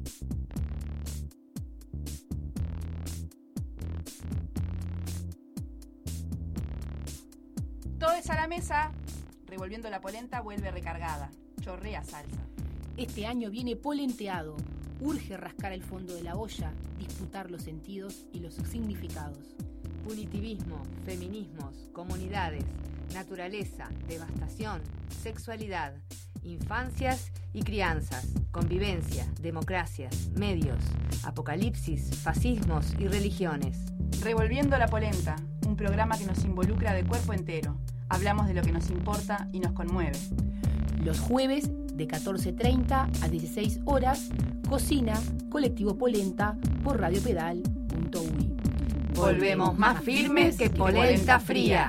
Todos a la mesa. Revolviendo la polenta vuelve recargada. Chorrea salsa. Este año viene polenteado. Urge rascar el fondo de la olla, disputar los sentidos y los significados. Punitivismo, feminismos, comunidades, naturaleza, devastación, sexualidad, infancias y crianzas, convivencia, democracias, medios, apocalipsis, fascismos y religiones. Revolviendo la polenta, un programa que nos involucra de cuerpo entero. Hablamos de lo que nos importa y nos conmueve. Los jueves de 14:30 a 16 horas, cocina Colectivo Polenta por radiopedal.uy. Volvemos más firmes que polenta fría.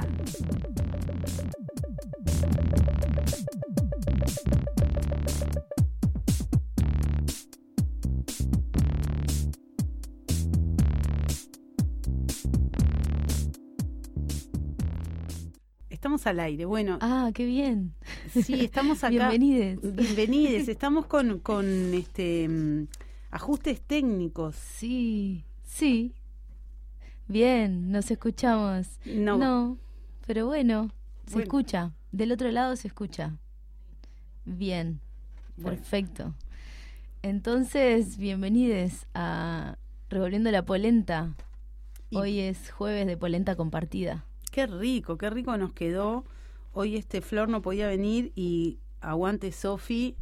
Estamos al aire, bueno. Ah, qué bien. Sí, estamos acá. Bienvenides. Estamos con ajustes técnicos. Sí. Bien, nos escuchamos. No, pero bueno, se escucha. Del otro lado se escucha. Bien, perfecto. Entonces, bienvenides a Revolviendo la Polenta. Hoy es jueves de polenta compartida. Qué rico nos quedó. Hoy Flor no podía venir y aguante Sofi.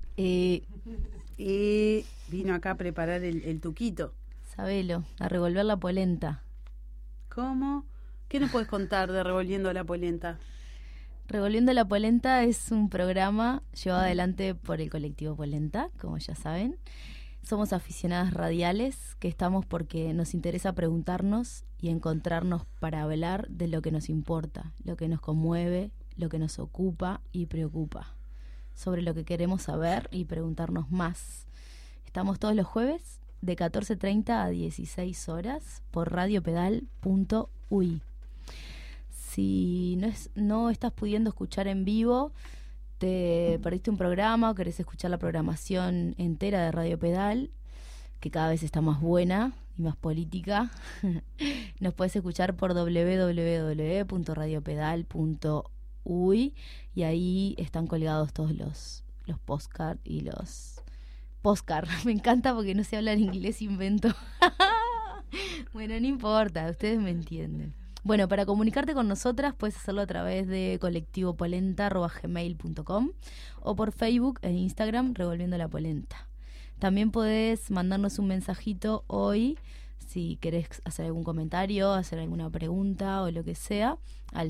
Vino acá a preparar el tuquito. Sabelo, a revolver la polenta. ¿Cómo? ¿Qué nos puedes contar de Revolviendo la Polenta? Revolviendo la Polenta es un programa llevado adelante por el colectivo Polenta, como ya saben. Somos aficionadas radiales que estamos porque nos interesa preguntarnos y encontrarnos para hablar de lo que nos importa, lo que nos conmueve, lo que nos ocupa y preocupa, sobre lo que queremos saber y preguntarnos más. Estamos todos los jueves de 14:30 a 16 horas por radiopedal.uy. Si no estás pudiendo escuchar en vivo, te perdiste un programa o querés escuchar la programación entera de Radio Pedal, que cada vez está más buena y más política, nos puedes escuchar por www.radiopedal.uy y ahí están colgados todos los postcards y los postcards. Me encanta porque no sé hablar inglés, invento. Bueno, no importa, ustedes me entienden. Bueno, para comunicarte con nosotras puedes hacerlo a través de colectivopolenta@gmail.com o por Facebook e Instagram Revolviendo la Polenta. También podés mandarnos un mensajito hoy si querés hacer algún comentario, hacer alguna pregunta o lo que sea al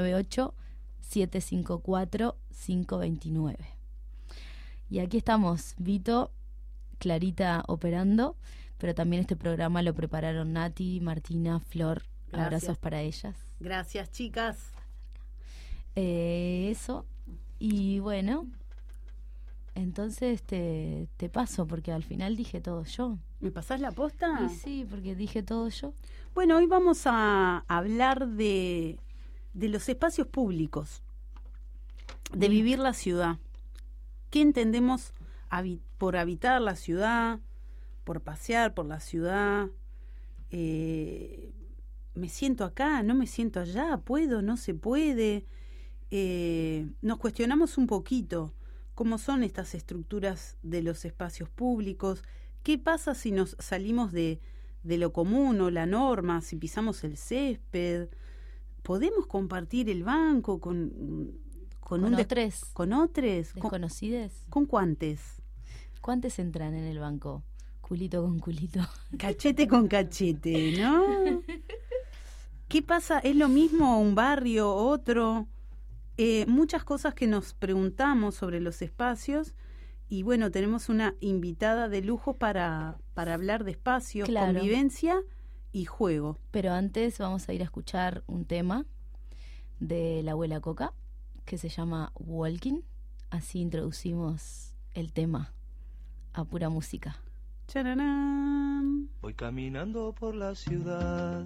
098-754-529. Y aquí estamos, Vito, Clarita operando, pero también este programa lo prepararon Nati, Martina, Flor. Gracias. Abrazos para ellas. Gracias, chicas. Eso. Y bueno, entonces te paso, porque al final dije todo yo. ¿Me pasás la posta? Y sí, porque dije todo yo. Bueno, hoy vamos a hablar de los espacios públicos, de vivir la ciudad. ¿Qué entendemos por habitar la ciudad, por pasear por la ciudad? ¿Me siento acá? ¿No me siento allá? ¿Puedo? ¿No se puede? Nos cuestionamos un poquito cómo son estas estructuras de los espacios públicos. ¿Qué pasa si nos salimos de lo común o la norma? Si pisamos el césped. ¿Podemos compartir el banco con otros? ¿Con otros? ¿Desconocides? ¿Con cuántos? ¿Cuántos entran en el banco? Culito con culito. Cachete con cachete, ¿no? ¿Qué pasa? ¿Es lo mismo un barrio, otro? Muchas cosas que nos preguntamos sobre los espacios y bueno, tenemos una invitada de lujo para hablar de espacios, claro, convivencia y juego. Pero antes vamos a ir a escuchar un tema de la abuela Coca que se llama Walking. Así introducimos el tema a pura música. ¡Chararán! Voy caminando por la ciudad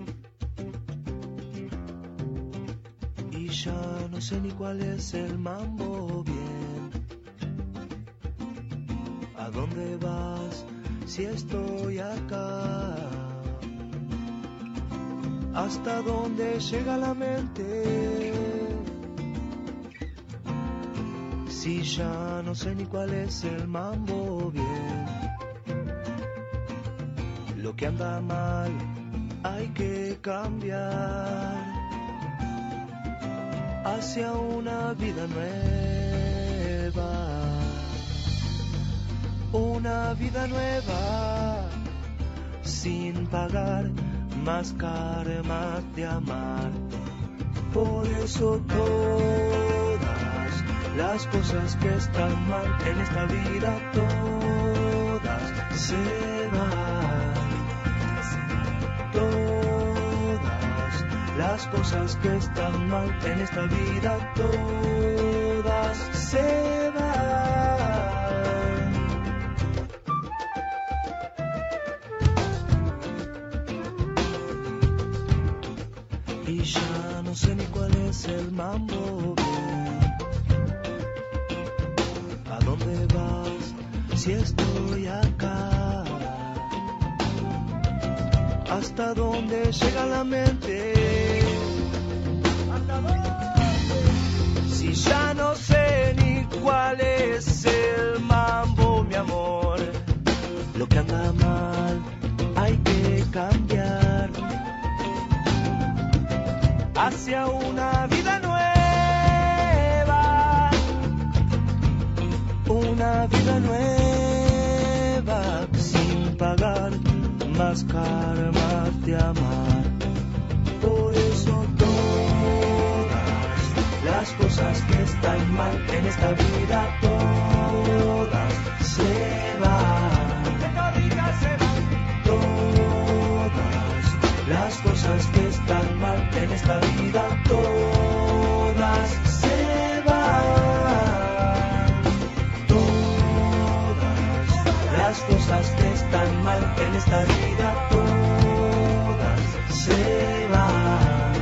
y ya no sé ni cuál es el mambo bien. ¿A dónde vas? si estoy acá? ¿Hasta dónde llega la mente? Si ya no sé ni cuál es el mambo bien. Lo que anda mal hay que cambiar hacia una vida nueva. Una vida nueva sin pagar más karma de amar. Por eso todas las cosas que están mal en esta vida, todas se van. Todas las cosas que están mal en esta vida, todas se van. Y ya no sé ni cuál es el mambo bien. ¿A dónde vas si estoy acá? ¿Hasta dónde llega la mente? ¿Hasta dónde? Si ya no sé ni cuál es el mambo, mi amor. Lo que anda mal hay que cambiar hacia una vida nueva, una vida nueva, sin pagar más karma de amar. Por eso todas las cosas que están mal en esta vida, todas se van. Las cosas que están mal en esta vida, todas se van. Todas las cosas que están mal en esta vida, todas se van.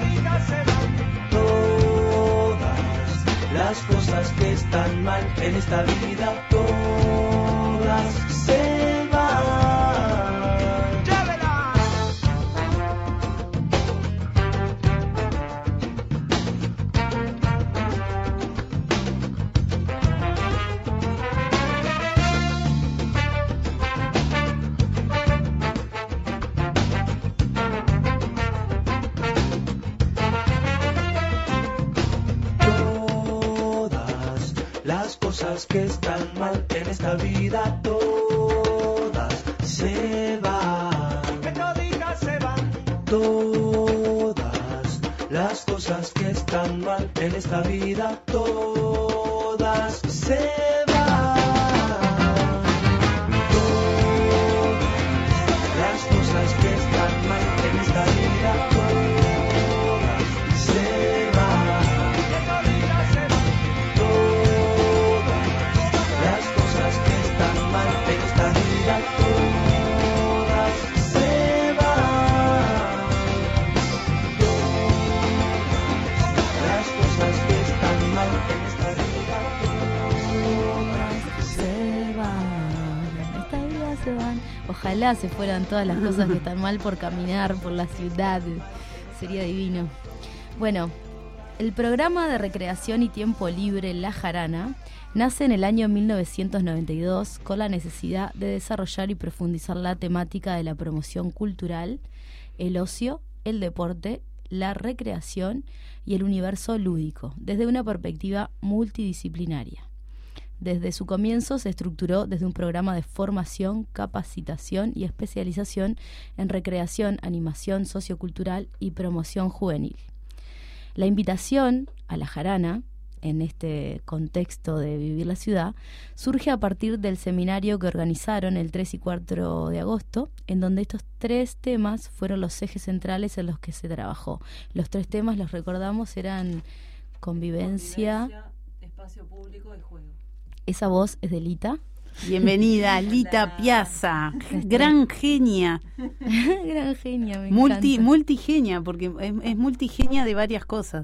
Todas las cosas que están mal en esta vida, todas se van. Que están mal en esta vida, todas se van. Que toditas se van. Todas las cosas que están mal en esta vida, todas se van. Todas las cosas que están mal en esta vida, todas se van. Que toditas se van. Ojalá se fueran todas las cosas que están mal por caminar por la ciudad. Sería divino. Bueno, el programa de recreación y tiempo libre La Jarana nace en el año 1992 con la necesidad de desarrollar y profundizar la temática de la promoción cultural, el ocio, el deporte, la recreación y el universo lúdico, desde una perspectiva multidisciplinaria. Desde su comienzo se estructuró desde un programa de formación, capacitación y especialización en recreación, animación sociocultural y promoción juvenil. La invitación a La Jarana, en este contexto de vivir la ciudad, surge a partir del seminario que organizaron el 3 y 4 de agosto, en donde estos 3 temas fueron los ejes centrales en los que se trabajó. Los 3 temas, los recordamos, eran convivencia, espacio público y juego. Esa voz es de Lita. Bienvenida, Lita Piazza, gran genia. Gran genia, me encanta. Multigenia, porque es multigenia de varias cosas.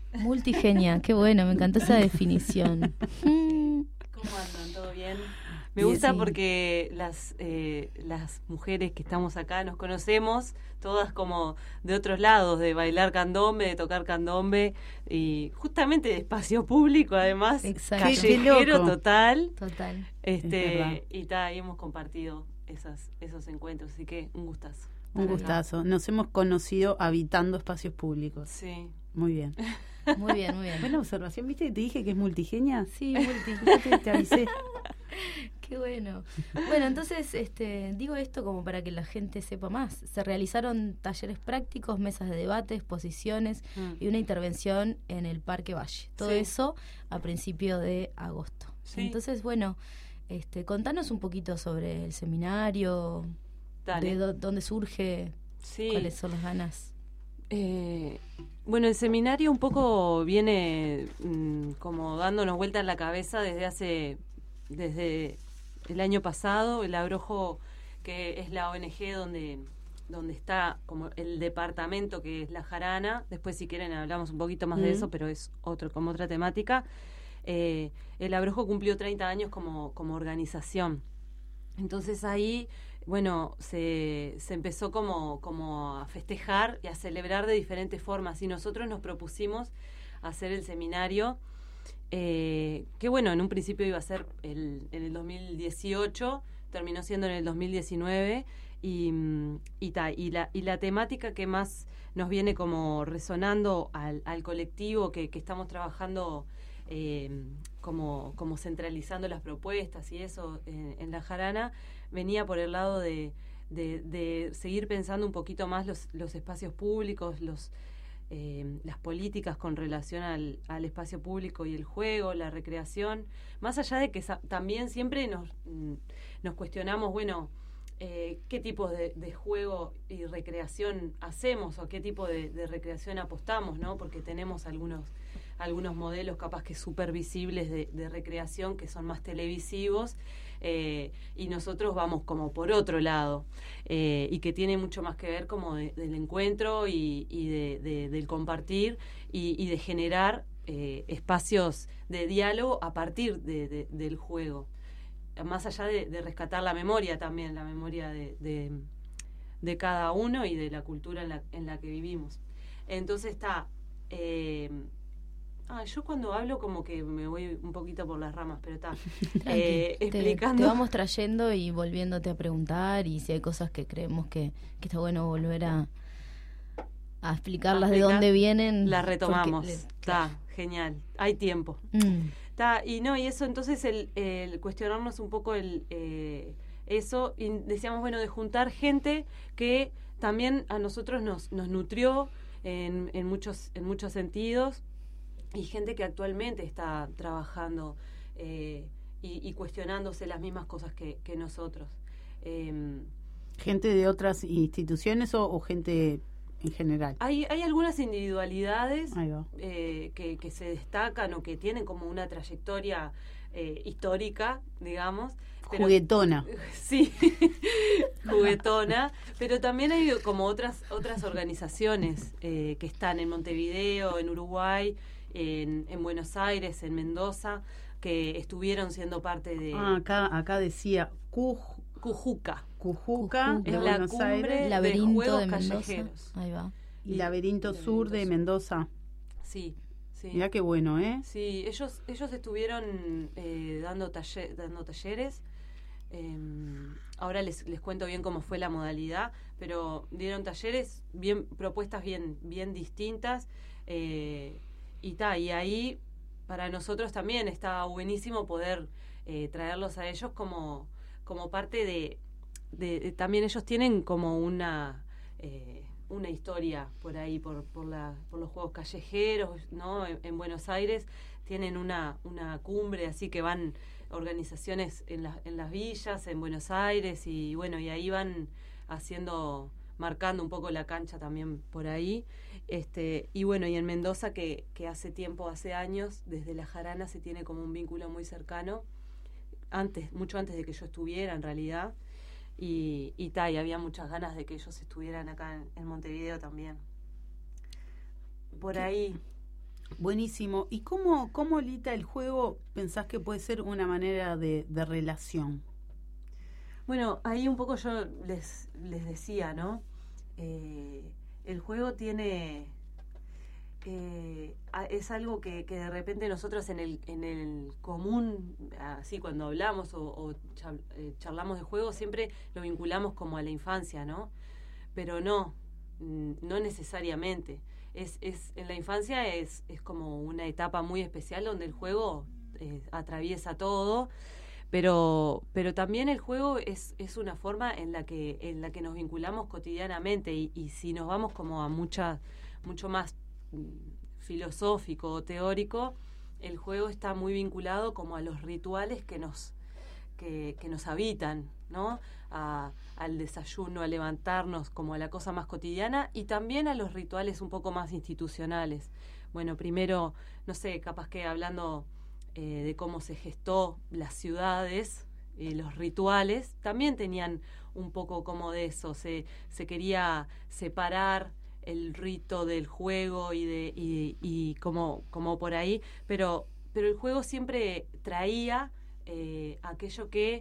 Multigenia, qué bueno, me encantó esa definición. ¿Cómo andan? ¿Todo bien? Me gusta porque las mujeres que estamos acá nos conocemos todas como de otros lados, de bailar candombe, de tocar candombe, y justamente de espacio público, además. Exacto. Callejero total. Y hemos compartido esos encuentros, así que un gustazo. Un gustazo. Nos hemos conocido habitando espacios públicos. Sí. Muy bien. Muy bien, muy bien. Buena observación, ¿viste que te dije que es multigenia? Sí, Te avisé. Qué bueno. Bueno, entonces digo esto como para que la gente sepa más. Se realizaron talleres prácticos, mesas de debate, exposiciones y una intervención en el Parque Valle. Todo eso a principio de agosto. Sí. Entonces, bueno, contanos un poquito sobre el seminario, de dónde surge, cuáles son las ganas. Bueno, el seminario un poco viene como dándonos vuelta en la cabeza desde el año pasado. El Abrojo, que es la ONG donde está como el departamento, que es La Jarana. Después, si quieren, hablamos un poquito más de eso, pero es como otra temática. El Abrojo cumplió 30 años como organización. Entonces ahí, bueno, se empezó como a festejar y a celebrar de diferentes formas, y nosotros nos propusimos hacer el seminario, que bueno, en un principio iba a ser en el 2018, terminó siendo en el 2019, y la temática que más nos viene como resonando al colectivo que estamos trabajando, como centralizando las propuestas y eso en La Jarana, venía por el lado de seguir pensando un poquito más los espacios públicos, las políticas con relación al espacio público y el juego, la recreación, más allá de que también siempre nos cuestionamos, bueno, qué tipo de juego y recreación hacemos, o qué tipo de recreación apostamos, ¿no? Porque tenemos algunos modelos capaz que súper visibles de recreación que son más televisivos, y nosotros vamos como por otro lado, y que tiene mucho más que ver como del encuentro y del compartir y de generar espacios de diálogo a partir del juego, más allá de rescatar la memoria también, la memoria de cada uno y de la cultura en la que vivimos. Entonces está... yo cuando hablo como que me voy un poquito por las ramas, pero está explicando. Te vamos trayendo y volviéndote a preguntar, y si hay cosas que creemos que está bueno volver a explicarlas de dónde vienen. Las retomamos. Está genial. Hay tiempo. Y eso, entonces el cuestionarnos un poco eso, y decíamos, bueno, de juntar gente que también a nosotros nos nutrió en muchos sentidos, y gente que actualmente está trabajando y cuestionándose las mismas cosas que nosotros. ¿Gente de otras instituciones o gente en general? Hay algunas individualidades que se destacan o que tienen como una trayectoria histórica, digamos. Juguetona. Sí, juguetona. Pero también hay como otras organizaciones que están en Montevideo, en Uruguay, en Buenos Aires, en Mendoza, que estuvieron siendo parte de... acá decía Cujuca. Es la Buenos cumbre Aires. Laberinto de juegos de Mendoza. callejeros. Ahí va. Y Laberinto Sur de Mendoza. Sí. Mirá qué bueno, ¿eh? Sí, ellos estuvieron dando talleres. Ahora les cuento bien cómo fue la modalidad, pero dieron talleres, propuestas bien distintas, y ahí para nosotros también está buenísimo poder traerlos a ellos como parte de también ellos tienen como una historia por ahí, por los juegos callejeros, ¿no? En Buenos Aires tienen una cumbre, así que van organizaciones en las villas, en Buenos Aires, y bueno, y ahí van marcando un poco la cancha también por ahí. Y bueno, y en Mendoza, que hace años, desde La Jarana se tiene como un vínculo muy cercano, mucho antes de que yo estuviera en realidad, y había muchas ganas de que ellos estuvieran acá en Montevideo también. Por ahí. Buenísimo. ¿Y cómo Lita, el juego pensás que puede ser una manera de relación? Bueno, ahí un poco yo les decía, ¿no? El juego tiene... es algo que de repente nosotros en el común, así cuando hablamos o charlamos de juego, siempre lo vinculamos como a la infancia, ¿no? Pero no necesariamente. En la infancia es como una etapa muy especial donde el juego atraviesa todo, pero también el juego es una forma en la que nos vinculamos cotidianamente y si nos vamos como a mucho más filosófico o teórico, el juego está muy vinculado como a los rituales que nos habitan, ¿no? Al desayuno, a levantarnos, como a la cosa más cotidiana, y también a los rituales un poco más institucionales. Bueno, primero, no sé, capaz que hablando de cómo se gestó las ciudades, los rituales, también tenían un poco como de eso, se quería separar el rito del juego y como por ahí, pero el juego siempre traía aquello que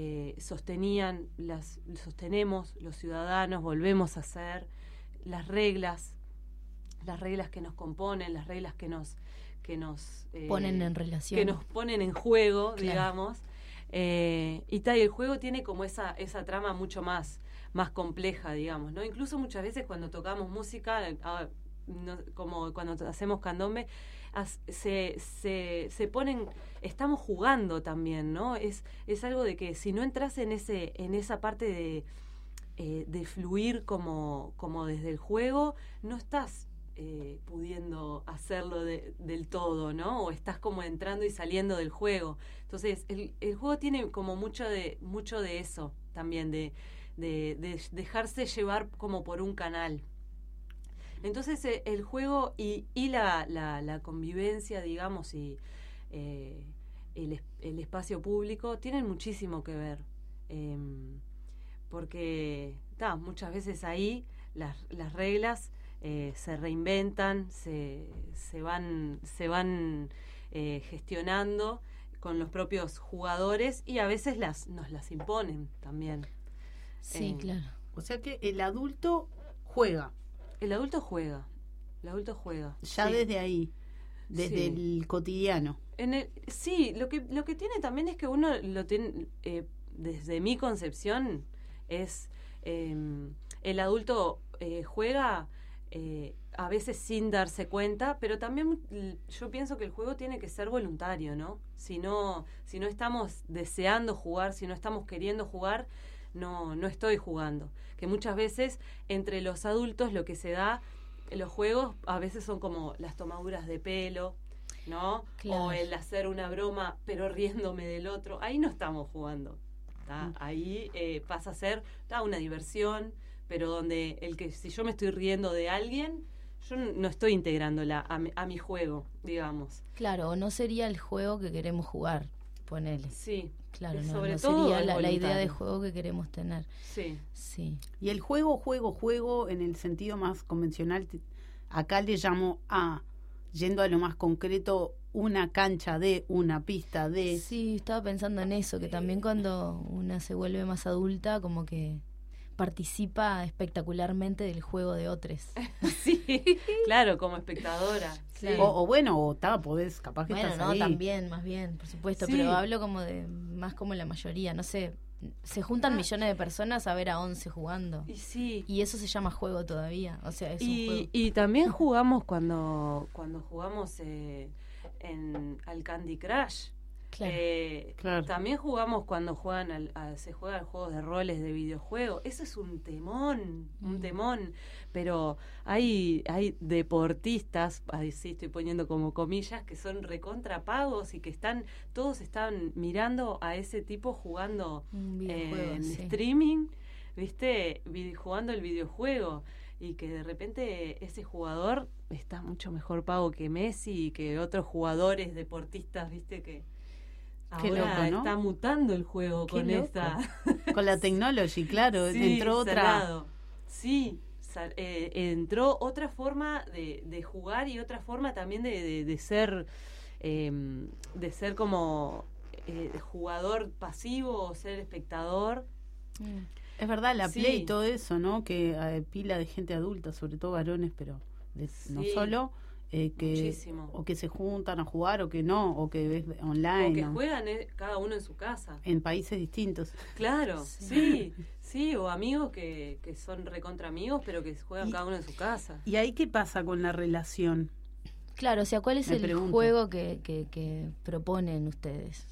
sostenemos los ciudadanos, volvemos a hacer, las reglas que nos componen, las reglas que nos ponen en relación, que nos ponen en juego, claro, digamos, y el juego tiene como esa trama mucho más compleja, digamos, ¿no? Incluso muchas veces cuando tocamos música, como cuando hacemos candombe, se ponen, estamos jugando también, ¿no? Es algo de que si no entras en esa parte de fluir como desde el juego, no estás pudiendo hacerlo del todo, ¿no? O estás como entrando y saliendo del juego. Entonces, el juego tiene como mucho de eso también, de dejarse llevar como por un canal. Entonces el juego y la convivencia, digamos, y el espacio público tienen muchísimo que ver, porque muchas veces ahí las reglas se reinventan, se van gestionando con los propios jugadores y a veces nos las imponen también. Sí, claro. O sea que el adulto juega. El adulto juega. Ya sí, desde ahí, desde el cotidiano. Sí, lo que tiene también es que uno lo tiene, desde mi concepción, es el adulto juega a veces sin darse cuenta, pero también yo pienso que el juego tiene que ser voluntario, ¿no? Si no estamos deseando jugar, si no estamos queriendo jugar, no estoy jugando. Que muchas veces entre los adultos lo que se da, los juegos a veces son como las tomaduras de pelo, ¿no? Claro. O el hacer una broma pero riéndome del otro. Ahí no estamos jugando, ¿tá? Ahí pasa a ser una diversión, pero donde si yo me estoy riendo de alguien, yo no estoy integrándola a mi juego, digamos. Claro, o no sería el juego que queremos jugar, ponele. Sí. Claro, no sobre todo sería la idea de juego que queremos tener. Sí. Y el juego en el sentido más convencional, acá le llamo yendo a lo más concreto, una cancha una pista de... Sí, estaba pensando en eso, que también cuando una se vuelve más adulta, como que participa espectacularmente del juego de otros. Sí, claro, como espectadora. Sí. Podés, capaz que bueno, estás ahí. También, más bien, por supuesto, sí, pero hablo como más como la mayoría, no sé, se juntan millones de personas a ver a 11 jugando. Y sí. Y eso se llama juego todavía, o sea, es un juego. Y también jugamos cuando jugamos al Candy Crush. Claro. También jugamos cuando se juegan juegos de roles de videojuegos. Eso es un temón, pero hay deportistas, ahí sí estoy poniendo como comillas, que son recontrapagos y que todos están mirando a ese tipo jugando en streaming, ¿viste? Jugando el videojuego, y que de repente ese jugador está mucho mejor pago que Messi y que otros jugadores deportistas, ¿viste? Que qué ahora loco, ¿no? Está mutando el juego qué con loco. esta. Con la tecnología, claro, sí, entró otra. Salado. Sí, entró otra forma de jugar y otra forma también de ser como jugador pasivo o ser espectador. Es verdad, la Play y todo eso, ¿no? Que pila de gente adulta, sobre todo varones, pero no solo, muchísimo. O que se juntan a jugar o que no, o que ves online. O que juegan cada uno en su casa. En países distintos. Claro, sí, o amigos que son recontra amigos, pero que juegan cada uno en su casa. ¿Y ahí qué pasa con la relación? Claro, o sea, ¿cuál es el juego que proponen ustedes?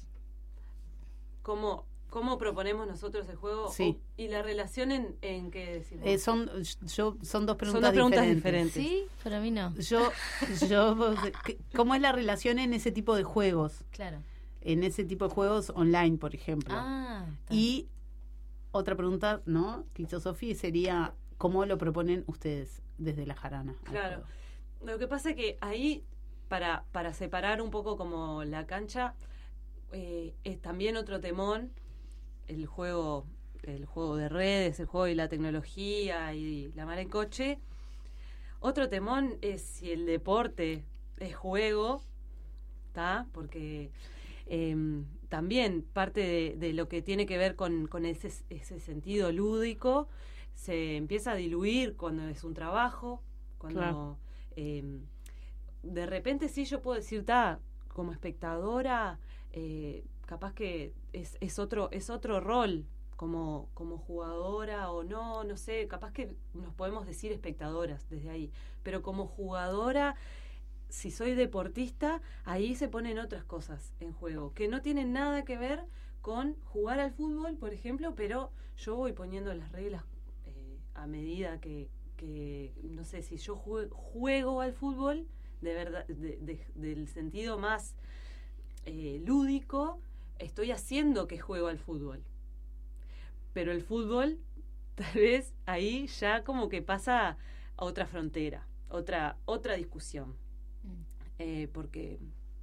¿Cómo proponemos nosotros el juego? Sí. ¿Y la relación en qué decimos? Son dos preguntas, Son dos preguntas diferentes. Sí, para mí no. ¿Cómo es la relación en ese tipo de juegos? Claro. En ese tipo de juegos online, por ejemplo. Y otra pregunta, ¿no? Filosofía sería, ¿cómo lo proponen ustedes desde la jarana? Claro. Lo que pasa es que ahí, para separar un poco como la cancha, es también otro temón el juego de redes, el juego y la tecnología y la mar en coche. Otro temón es si el deporte es juego, ¿tá? Porque también parte de lo que tiene que ver con ese sentido lúdico se empieza a diluir cuando es un trabajo, cuando de repente sí yo puedo decir, como espectadora, capaz que es otro rol como jugadora o no sé, capaz que nos podemos decir espectadoras desde ahí, pero como jugadora, si soy deportista, ahí se ponen otras cosas en juego que no tienen nada que ver con jugar al fútbol, por ejemplo, pero yo voy poniendo las reglas a medida que no sé, si yo juego al fútbol de verdad, del sentido más lúdico, estoy haciendo que juego al fútbol, pero el fútbol tal vez ahí ya como que pasa a otra frontera, otra discusión, porque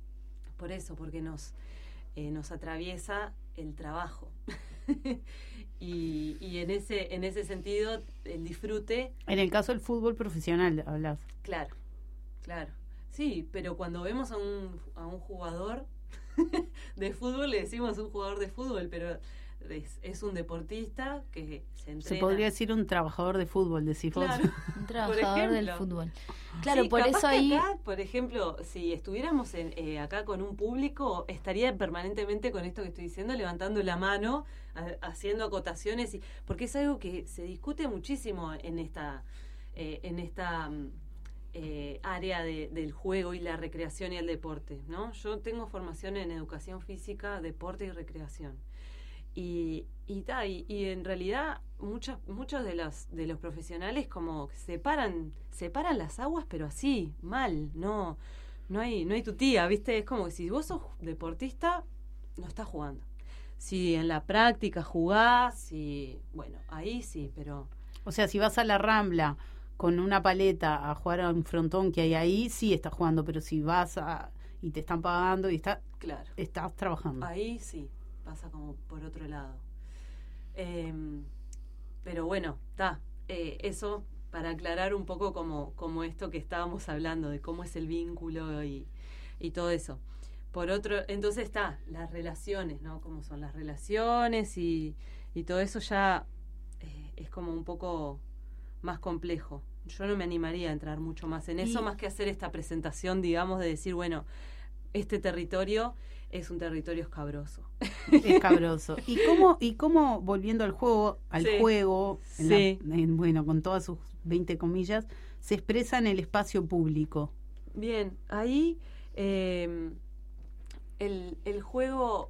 nos atraviesa el trabajo y en ese sentido el disfrute. En el caso del fútbol profesional hablas. Claro, sí, pero cuando vemos a un jugador de fútbol, le decimos un jugador de fútbol, pero es un deportista que se entrena. Se podría decir un trabajador de fútbol, decís vos. Claro, un trabajador del fútbol. Claro, sí, por eso ahí... Acá, por ejemplo, si estuviéramos acá con un público, estaría permanentemente con esto que estoy diciendo, levantando la mano, haciendo acotaciones, porque es algo que se discute muchísimo en esta área del juego y la recreación y el deporte, ¿no? Yo tengo formación en educación física, deporte y recreación. Y en realidad muchos de los profesionales como separan las aguas, pero así, mal, no hay tutía, ¿viste? Es como que si vos sos deportista, no estás jugando. Si en la práctica jugás, bueno, ahí sí, pero... O sea, si vas a la Rambla con una paleta a jugar a un frontón que hay ahí, sí estás jugando, pero si vas y te están pagando y estás trabajando. Ahí sí, pasa como por otro lado. Pero bueno, eso para aclarar un poco como esto que estábamos hablando, de cómo es el vínculo y todo eso. Por otro, entonces las relaciones, ¿no? Cómo son las relaciones y todo eso ya es como un poco más complejo. Yo no me animaría a entrar mucho más en eso, más que hacer esta presentación, digamos, de decir, bueno, este territorio es un territorio escabroso. Escabroso. ¿Y cómo volviendo al juego, bueno, con todas sus 20 comillas, se expresa en el espacio público? Bien, ahí el juego...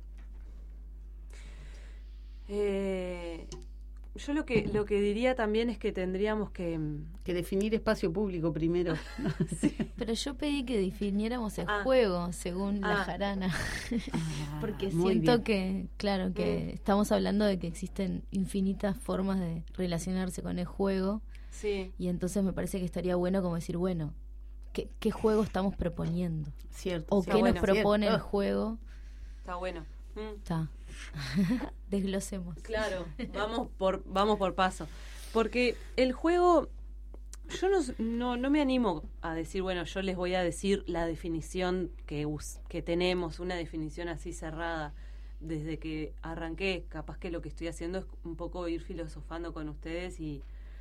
yo lo que diría también es que tendríamos que definir espacio público primero. Sí. Pero yo pedí que definiéramos el juego según la jarana. Porque siento que, claro, que estamos hablando de que existen infinitas formas de relacionarse con el juego. Sí. Y entonces me parece que estaría bueno como decir, bueno, ¿qué juego estamos proponiendo? Cierto. O qué nos propone el juego. Está bueno. Está. Desglosemos. Claro, vamos por paso. Porque el juego Yo no me animo a decir, bueno, yo les voy a decir la definición que tenemos, una definición así cerrada. Desde que arranqué, capaz que lo que estoy haciendo es un poco ir filosofando con ustedes y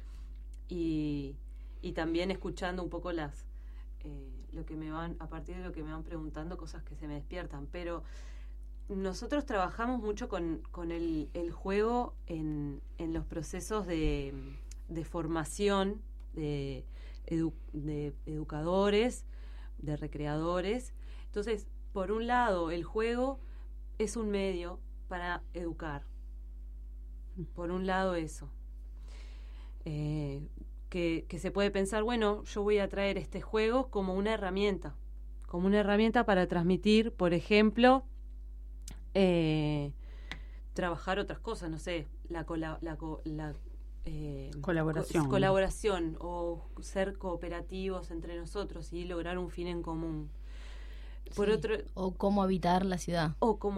también escuchando un poco lo que me van, a partir de lo que me van preguntando, cosas que se me despiertan. Pero nosotros trabajamos mucho con el juego en los procesos de formación de educadores, de recreadores. Entonces, por un lado, el juego es un medio para educar. Por un lado, eso. Que se puede pensar, bueno, yo voy a traer este juego como una herramienta para transmitir, por ejemplo, trabajar otras cosas, no sé, colaboración o ser cooperativos entre nosotros y lograr un fin en común. O cómo habitar la ciudad.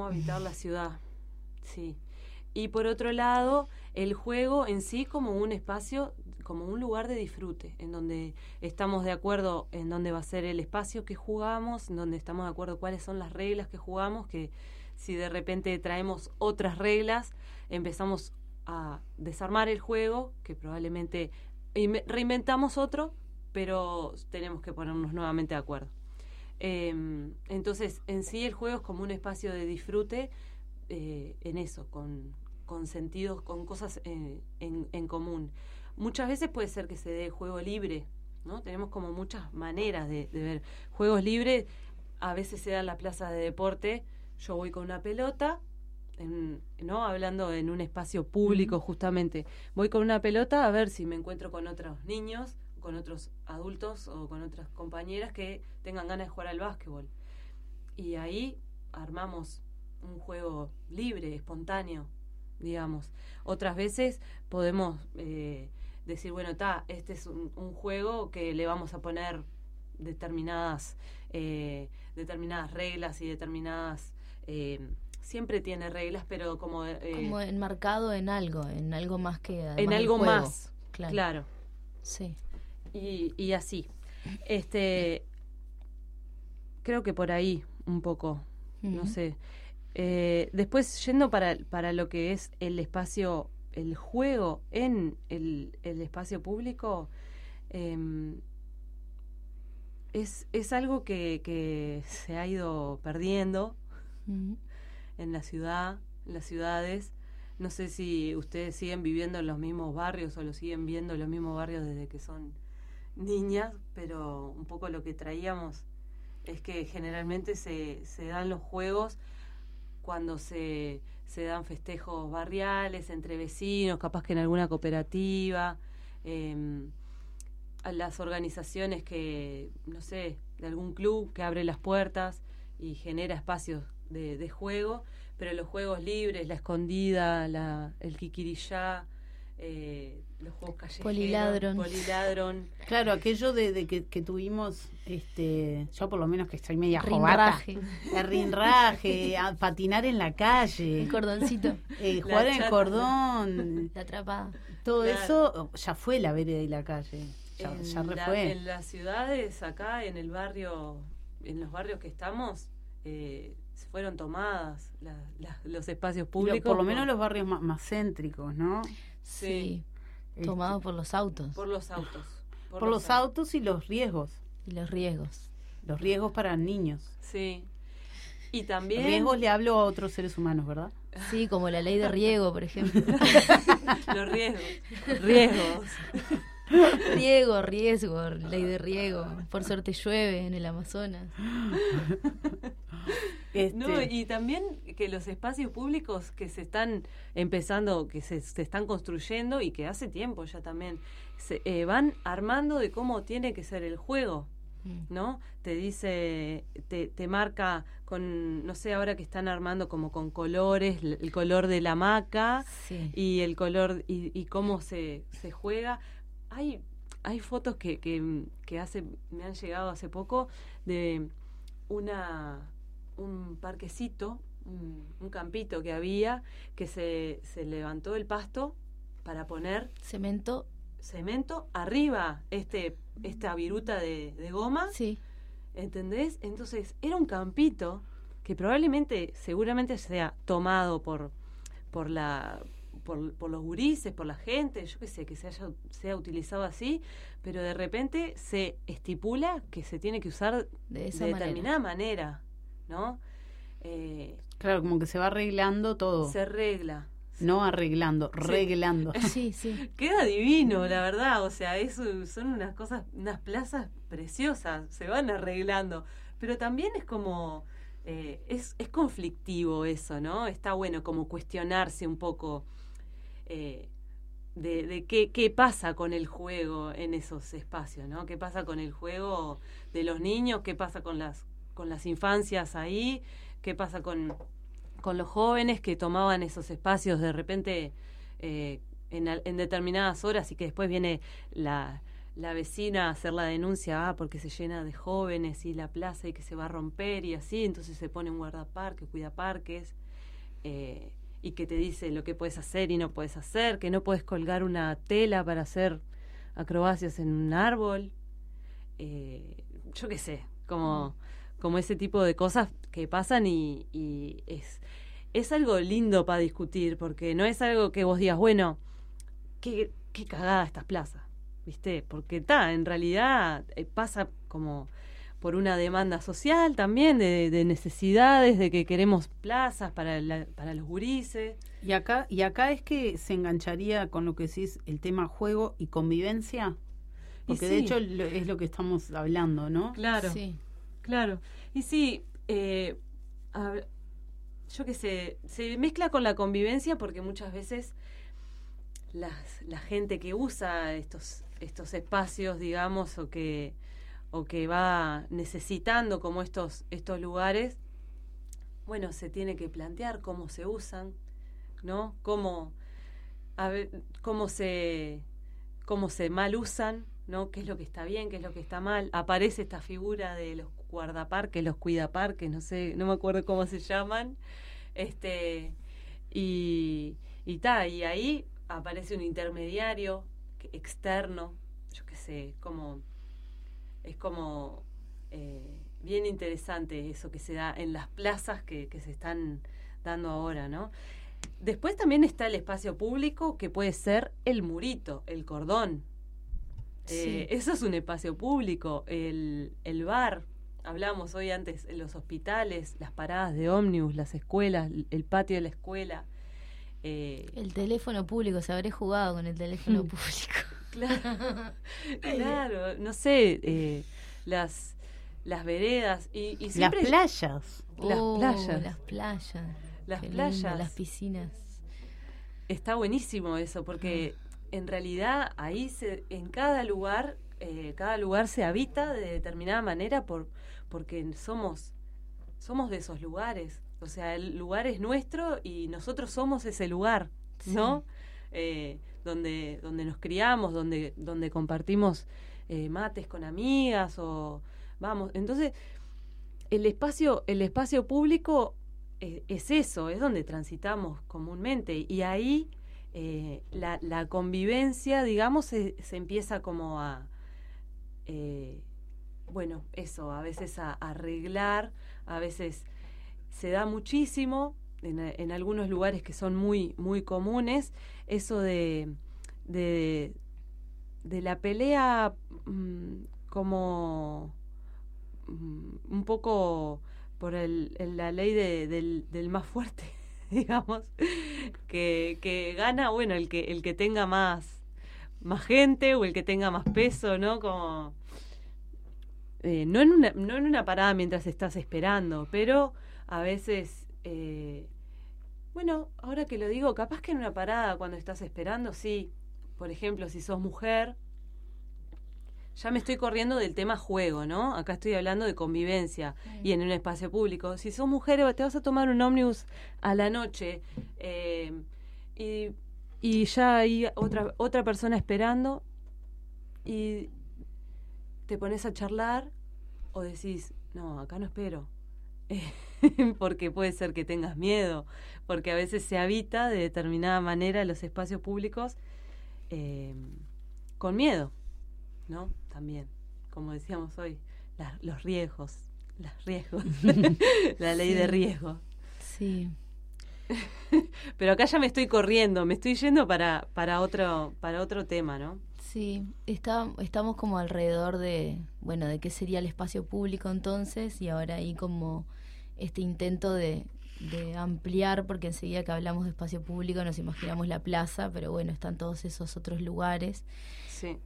Sí. Y por otro lado, el juego en sí como un espacio, como un lugar de disfrute, en donde estamos de acuerdo en dónde va a ser el espacio que jugamos, en donde estamos de acuerdo cuáles son las reglas que jugamos, que si de repente traemos otras reglas, empezamos a desarmar el juego, que probablemente reinventamos otro, pero tenemos que ponernos nuevamente de acuerdo. Entonces, en sí el juego es como un espacio de disfrute en eso, con sentidos, con cosas en común. Muchas veces puede ser que se dé juego libre, ¿no? Tenemos como muchas maneras de ver. Juegos libres a veces se da en la plaza de deporte. Yo voy con una pelota, ¿no? Hablando en un espacio público justamente. Voy con una pelota a ver si me encuentro con otros niños, con otros adultos o con otras compañeras que tengan ganas de jugar al básquetbol. Y ahí armamos un juego libre, espontáneo, digamos. Otras veces podemos decir, bueno, este es un juego que le vamos a poner determinadas reglas y determinadas... siempre tiene reglas, pero como enmarcado en algo más que en algo juego. Más, claro. Sí. Y así. Creo que por ahí un poco, no sé. Después, yendo para lo que es el espacio, el juego en el espacio público, es algo que se ha ido perdiendo en la ciudad, en las ciudades. No sé si ustedes siguen viviendo en los mismos barrios o lo siguen viendo en los mismos barrios desde que son niñas, pero un poco lo que traíamos es que generalmente se dan los juegos cuando se dan festejos barriales entre vecinos, capaz que en alguna cooperativa, a las organizaciones que, no sé, de algún club que abre las puertas y genera espacios de juego, pero los juegos libres, la escondida, el kikiriyá, los juegos callejeros, poliladron. Claro, aquello de que tuvimos, yo por lo menos que estoy media jovata, el rinraje, a patinar en la calle, el cordoncito, jugar en el cordón, la atrapada. Todo eso ya fue la vereda y la calle. Ya refue. En las ciudades, acá en el barrio, en los barrios que estamos, se fueron tomadas los espacios públicos. Por lo menos los barrios más céntricos, ¿no? Sí. Tomados por los autos. Por los autos. Por los autos y los riesgos. Y los riesgos. Los riesgos para niños. Sí. Y también... Riesgos le hablo a otros seres humanos, ¿verdad? Sí, como la ley de riego, por ejemplo. Los riesgos. Riesgo, ley de riego. Por suerte llueve en el Amazonas. No, y también que los espacios públicos que se están empezando, que se están construyendo y que hace tiempo ya también se van armando de cómo tiene que ser el juego, ¿no? Te dice, te marca con, no sé, ahora que están armando como con colores, el color de la hamaca, sí, y el color y cómo se juega. Hay fotos que me han llegado hace poco de un parquecito, un campito que había, que se levantó el pasto para poner cemento cemento, arriba esta viruta de goma, Sí. ¿entendés? Entonces era un campito que seguramente sea tomado por los gurises, por la gente, yo qué sé, que sea utilizado así, pero de repente se estipula que se tiene que usar De esa de manera. determinada manera, ¿no? Claro, como que se va arreglando todo. Se arregla. No arreglando, reglando. Sí, sí. Queda divino, la verdad, o sea, son unas cosas, unas plazas preciosas, se van arreglando, pero también es como, es conflictivo eso, ¿no? Está bueno como cuestionarse un poco de qué pasa con el juego en esos espacios, ¿no? ¿Qué pasa con el juego de los niños? ¿Qué pasa con las infancias ahí? ¿Qué pasa con los jóvenes que tomaban esos espacios de repente en determinadas horas y que después viene la vecina a hacer la denuncia porque se llena de jóvenes y la plaza y que se va a romper y así, entonces se pone un guardaparques, cuida parques y que te dice lo que puedes hacer y no puedes hacer, que no puedes colgar una tela para hacer acrobacias en un árbol, yo qué sé, como ese tipo de cosas que pasan y es algo lindo para discutir, porque no es algo que vos digas, bueno, qué cagada estas plazas, ¿viste? Porque en realidad pasa como por una demanda social también, de necesidades, de que queremos plazas para los gurises. Y acá es que se engancharía con lo que decís, el tema juego y convivencia, porque Y de sí. hecho es lo que estamos hablando, ¿no? Claro. Sí. Claro, y sí, yo qué sé, se mezcla con la convivencia porque muchas veces la gente que usa estos espacios, digamos, o que va necesitando como estos lugares, bueno, se tiene que plantear cómo se usan, ¿no? Cómo se mal usan, ¿no? ¿Qué es lo que está bien, qué es lo que está mal? Aparece esta figura de los guardaparques, los cuidaparques, no sé, no me acuerdo cómo se llaman, y ahí aparece un intermediario externo, yo qué sé, es como bien interesante eso que se da en las plazas que se están dando ahora, ¿no? Después también está el espacio público, que puede ser el murito, el cordón. Sí. Eso es un espacio público, el bar, hablamos hoy antes, los hospitales, las paradas de ómnibus, las escuelas, el patio de la escuela. El teléfono público, se habré jugado con el teléfono público. Claro, no sé, las veredas y siempre... Las playas. Las playas. Las playas. Las Qué playas. lindo, las piscinas. Está buenísimo eso, porque en realidad ahí en cada lugar se habita de determinada manera porque somos de esos lugares. O sea, el lugar es nuestro y nosotros somos ese lugar, ¿no? Donde nos criamos, donde compartimos mates con amigas o vamos. Entonces, el espacio público es eso, es donde transitamos comúnmente y ahí la convivencia, digamos, se empieza como a eso, a veces a arreglar, a veces se da muchísimo en algunos lugares que son muy muy comunes eso de la pelea como un poco por la ley del más fuerte, digamos, que gana, bueno, el que tenga más gente o el que tenga más peso, ¿no? Como no en una parada mientras estás esperando, pero a veces bueno, ahora que lo digo, capaz que en una parada cuando estás esperando, sí, por ejemplo, si sos mujer, ya me estoy corriendo del tema juego, ¿no? Acá estoy hablando de convivencia y en un espacio público. Si sos mujer, te vas a tomar un ómnibus a la noche y ya hay otra persona esperando y te pones a charlar o decís, no, acá no espero. Porque puede ser que tengas miedo, porque a veces se habita de determinada manera los espacios públicos con miedo, ¿no? También, como decíamos hoy, los riesgos, la ley de riesgo. Sí. Pero acá ya me estoy corriendo, me estoy yendo para otro tema, ¿no? Sí, estamos como alrededor de qué sería el espacio público entonces, y ahora hay como este intento de ampliar, porque enseguida que hablamos de espacio público nos imaginamos la plaza, pero bueno, están todos esos otros lugares. Sí.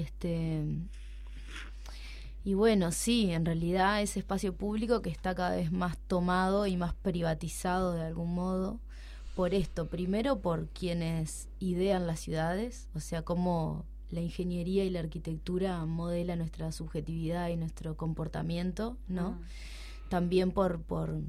Y bueno, sí, en realidad ese espacio público que está cada vez más tomado y más privatizado de algún modo por esto. Primero por quienes idean las ciudades, o sea, cómo la ingeniería y la arquitectura modela nuestra subjetividad y nuestro comportamiento, ¿no? También por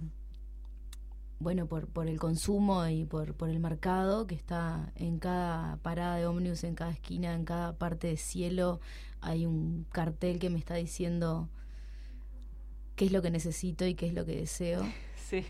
el consumo y por el mercado que está en cada parada de ómnibus, en cada esquina, en cada parte de cielo. Hay un cartel que me está diciendo qué es lo que necesito y qué es lo que deseo. Sí.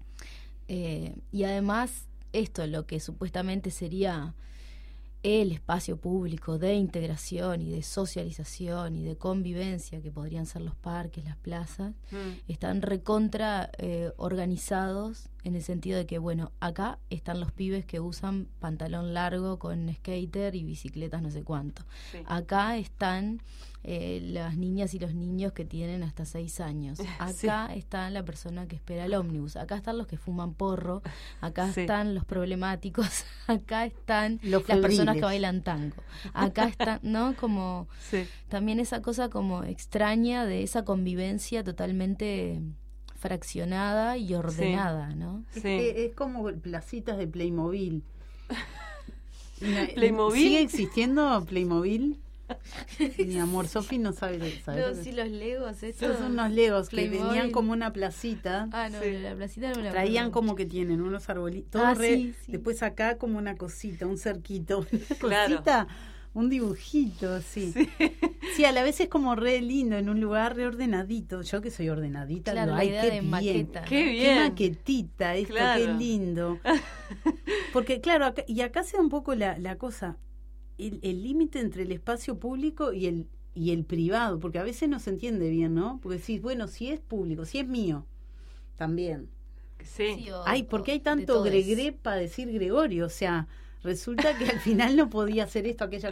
Y además esto, lo que supuestamente sería el espacio público de integración y de socialización y de convivencia, que podrían ser los parques, las plazas, están recontra organizados en el sentido de que, bueno, acá están los pibes que usan pantalón largo con skater y bicicletas no sé cuánto. Sí. Acá están las niñas y los niños que tienen hasta 6 años. Acá está la persona que espera el ómnibus. Acá están los que fuman porro. Acá están los problemáticos. Acá están las personas que bailan tango. Acá están, ¿no? Como también esa cosa como extraña de esa convivencia totalmente fraccionada y ordenada, ¿no? Sí. Es como placitas de Playmobil. ¿Playmobil? ¿Sigue existiendo Playmobil? Mi amor, Sofi no sabe. No, sí, los Legos, estos son unos Legos que venían como una placita. Ah, no, la placita no me la traían acuerdo. Como que tienen unos arbolitos. Sí. Después acá como una cosita, un cerquito. Una claro. Cosita, un dibujito, sí. Sí, a la vez es como re lindo, en un lugar re ordenadito. Yo que soy ordenadita, claro, ay, la idea qué de bien. maqueta, ¿no? Qué bien. Qué maquetita esto, Claro. qué lindo. Porque claro, acá se da un poco la cosa, el límite entre el espacio público y el privado, porque a veces no se entiende bien, ¿no? Porque decís, bueno, si es público, si es mío, también. Sí. Ay, ¿por qué hay tanto Gregre para decir Gregorio? O sea, resulta que al final no podía hacer esto, aquello.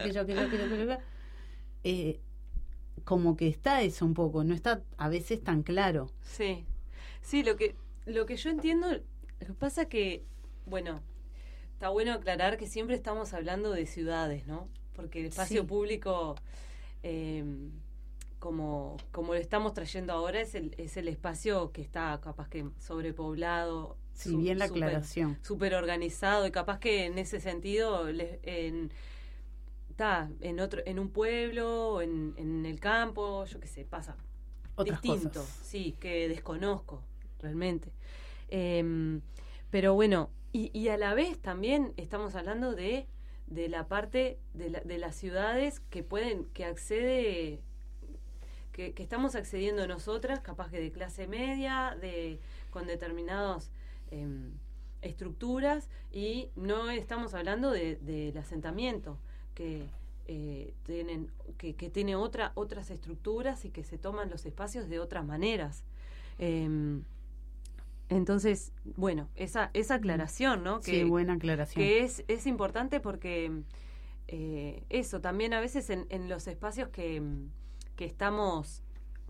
Como que está eso un poco, no está a veces tan claro. Sí, lo que yo entiendo, lo que pasa que, bueno, está bueno aclarar que siempre estamos hablando de ciudades, ¿no? Porque el espacio público, como lo estamos trayendo ahora, es el espacio que está capaz que sobrepoblado. Sí, bien la aclaración. Súper organizado, y capaz que en ese sentido en un pueblo o en el campo, yo qué sé, pasa otras distinto, cosas. Sí, que desconozco realmente. Pero bueno, y a la vez también estamos hablando de la parte de las ciudades que accede, que estamos accediendo nosotras, capaz que de clase media, con determinados estructuras, y no estamos hablando del asentamiento que tiene otras estructuras y que se toman los espacios de otras maneras. Entonces, bueno, esa aclaración, ¿no? Sí, buena aclaración. Que es importante porque eso, también a veces en los espacios que estamos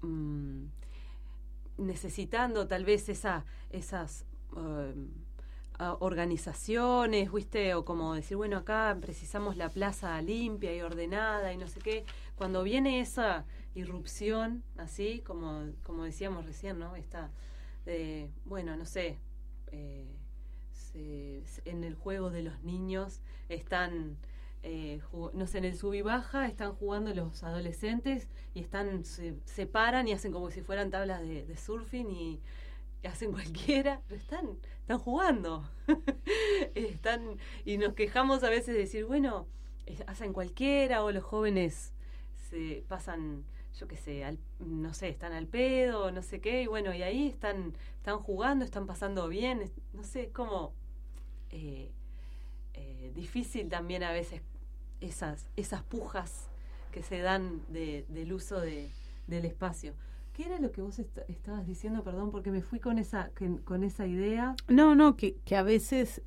necesitando tal vez esas organizaciones, ¿viste? O como decir, bueno, acá precisamos la plaza limpia y ordenada y no sé qué. Cuando viene esa irrupción, así como decíamos recién, ¿no? Esta bueno, no sé, en el juego de los niños están, no sé, en el sub y baja están jugando los adolescentes y se paran y hacen como si fueran tablas de surfing y hacen cualquiera, pero están jugando. Y nos quejamos a veces de decir, bueno, hacen cualquiera, o los jóvenes se pasan, yo qué sé, no sé, están al pedo, no sé qué, y bueno, y ahí están jugando, están pasando bien, no sé, como difícil también a veces esas pujas que se dan del uso del espacio. ¿Qué era lo que vos estabas diciendo? Perdón, porque me fui con esa idea. No, que a veces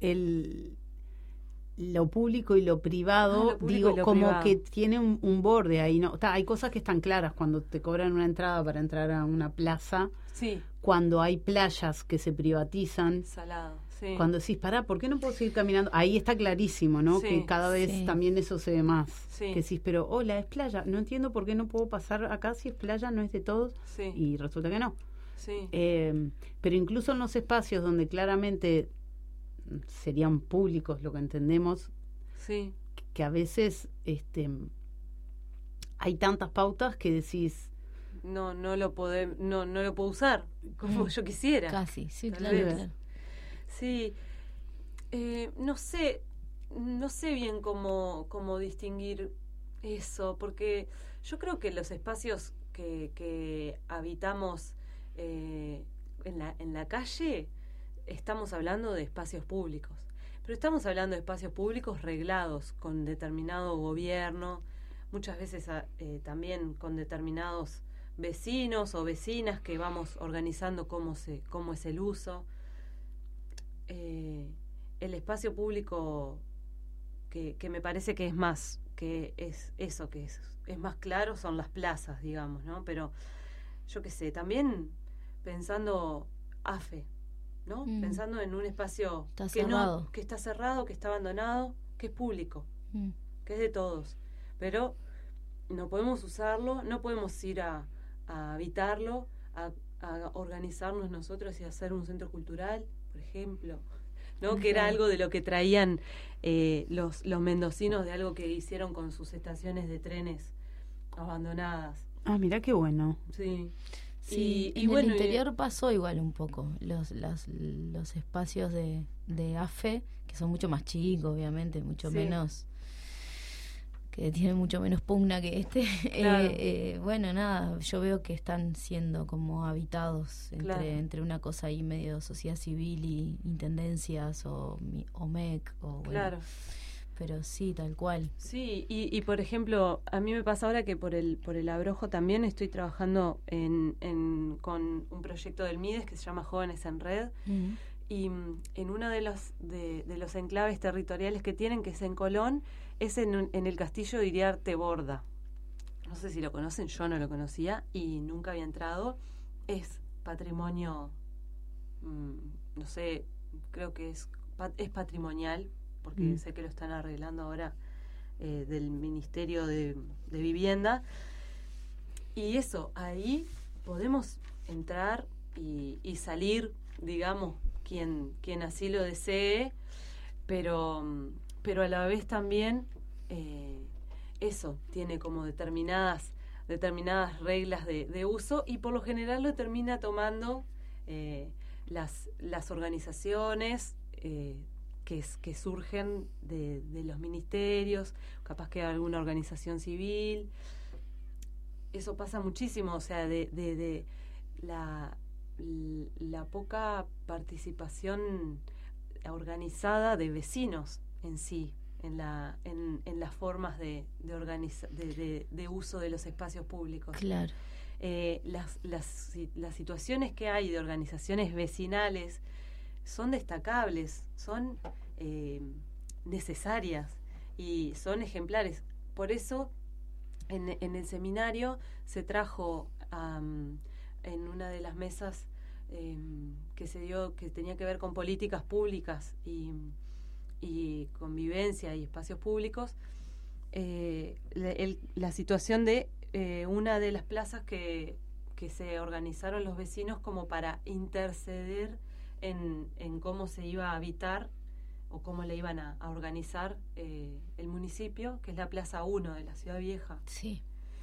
lo público y lo privado, privado. Que tiene un borde ahí, ¿no? Hay cosas que están claras cuando te cobran una entrada para entrar a una plaza, sí. Cuando hay playas que se privatizan, salado, sí. Cuando decís, pará, ¿por qué no puedo seguir caminando? Ahí está clarísimo, ¿no? Sí, que cada vez también eso se ve más. Sí. Que decís, pero hola, es playa, no entiendo por qué no puedo pasar acá si es playa, no es de todos, sí. Y resulta que no. Sí. Pero incluso en los espacios donde claramente serían públicos, lo que entendemos, sí. que a veces hay tantas pautas que decís no lo puedo usar como yo quisiera. Casi, sí, Tal claro, vez. claro. Sí, no sé bien cómo distinguir eso, porque yo creo que los espacios que habitamos en la calle, estamos hablando de espacios públicos, pero estamos hablando de espacios públicos reglados con determinado gobierno, muchas veces también con determinados vecinos o vecinas que vamos organizando cómo es el uso. El espacio público que me parece que es más, que es eso, que es más claro, son las plazas, digamos, ¿no? Pero yo qué sé, también pensando AFE, ¿no? Pensando en un espacio que está cerrado, que está abandonado, que es público, que es de todos, pero no podemos usarlo, no podemos ir a habitarlo, a organizarnos nosotros y hacer un centro cultural, por ejemplo, ¿no? Que era algo de lo que traían los mendocinos, de algo que hicieron con sus estaciones de trenes abandonadas. Ah, mirá qué bueno. Sí. Sí, en el interior pasó igual un poco. Los espacios de AFE, que son mucho más chicos, obviamente, mucho menos, que tienen mucho menos pugna que Claro. Bueno, nada, yo veo que están siendo como habitados entre una cosa ahí medio sociedad civil y intendencias o MEC o bueno. Claro. Pero sí, tal cual. Sí, y por ejemplo, a mí me pasa ahora que por el Abrojo también estoy trabajando con un proyecto del MIDES que se llama Jóvenes en Red, y en uno de los enclaves territoriales que tienen, que es en Colón, es en el castillo de Iriarte Borda. No sé si lo conocen, yo no lo conocía y nunca había entrado. Es patrimonio, no sé, creo que es patrimonial, porque sé que lo están arreglando ahora del Ministerio de Vivienda. Y eso, ahí podemos entrar y salir, digamos, quien así lo desee, pero a la vez también eso tiene como determinadas reglas de uso, y por lo general lo termina tomando las organizaciones que surgen de los ministerios, capaz que alguna organización civil. Eso pasa muchísimo, o sea, de la poca participación organizada de vecinos en sí, en las formas de uso de los espacios públicos. Claro. Las situaciones que hay de organizaciones vecinales son destacables, son necesarias y son ejemplares. Por eso en el seminario se trajo en una de las mesas que se dio, que tenía que ver con políticas públicas y convivencia y espacios públicos, la situación de una de las plazas que se organizaron los vecinos como para interceder en cómo se iba a habitar o cómo le iban a organizar el municipio, que es la Plaza 1 de la Ciudad Vieja. Sí.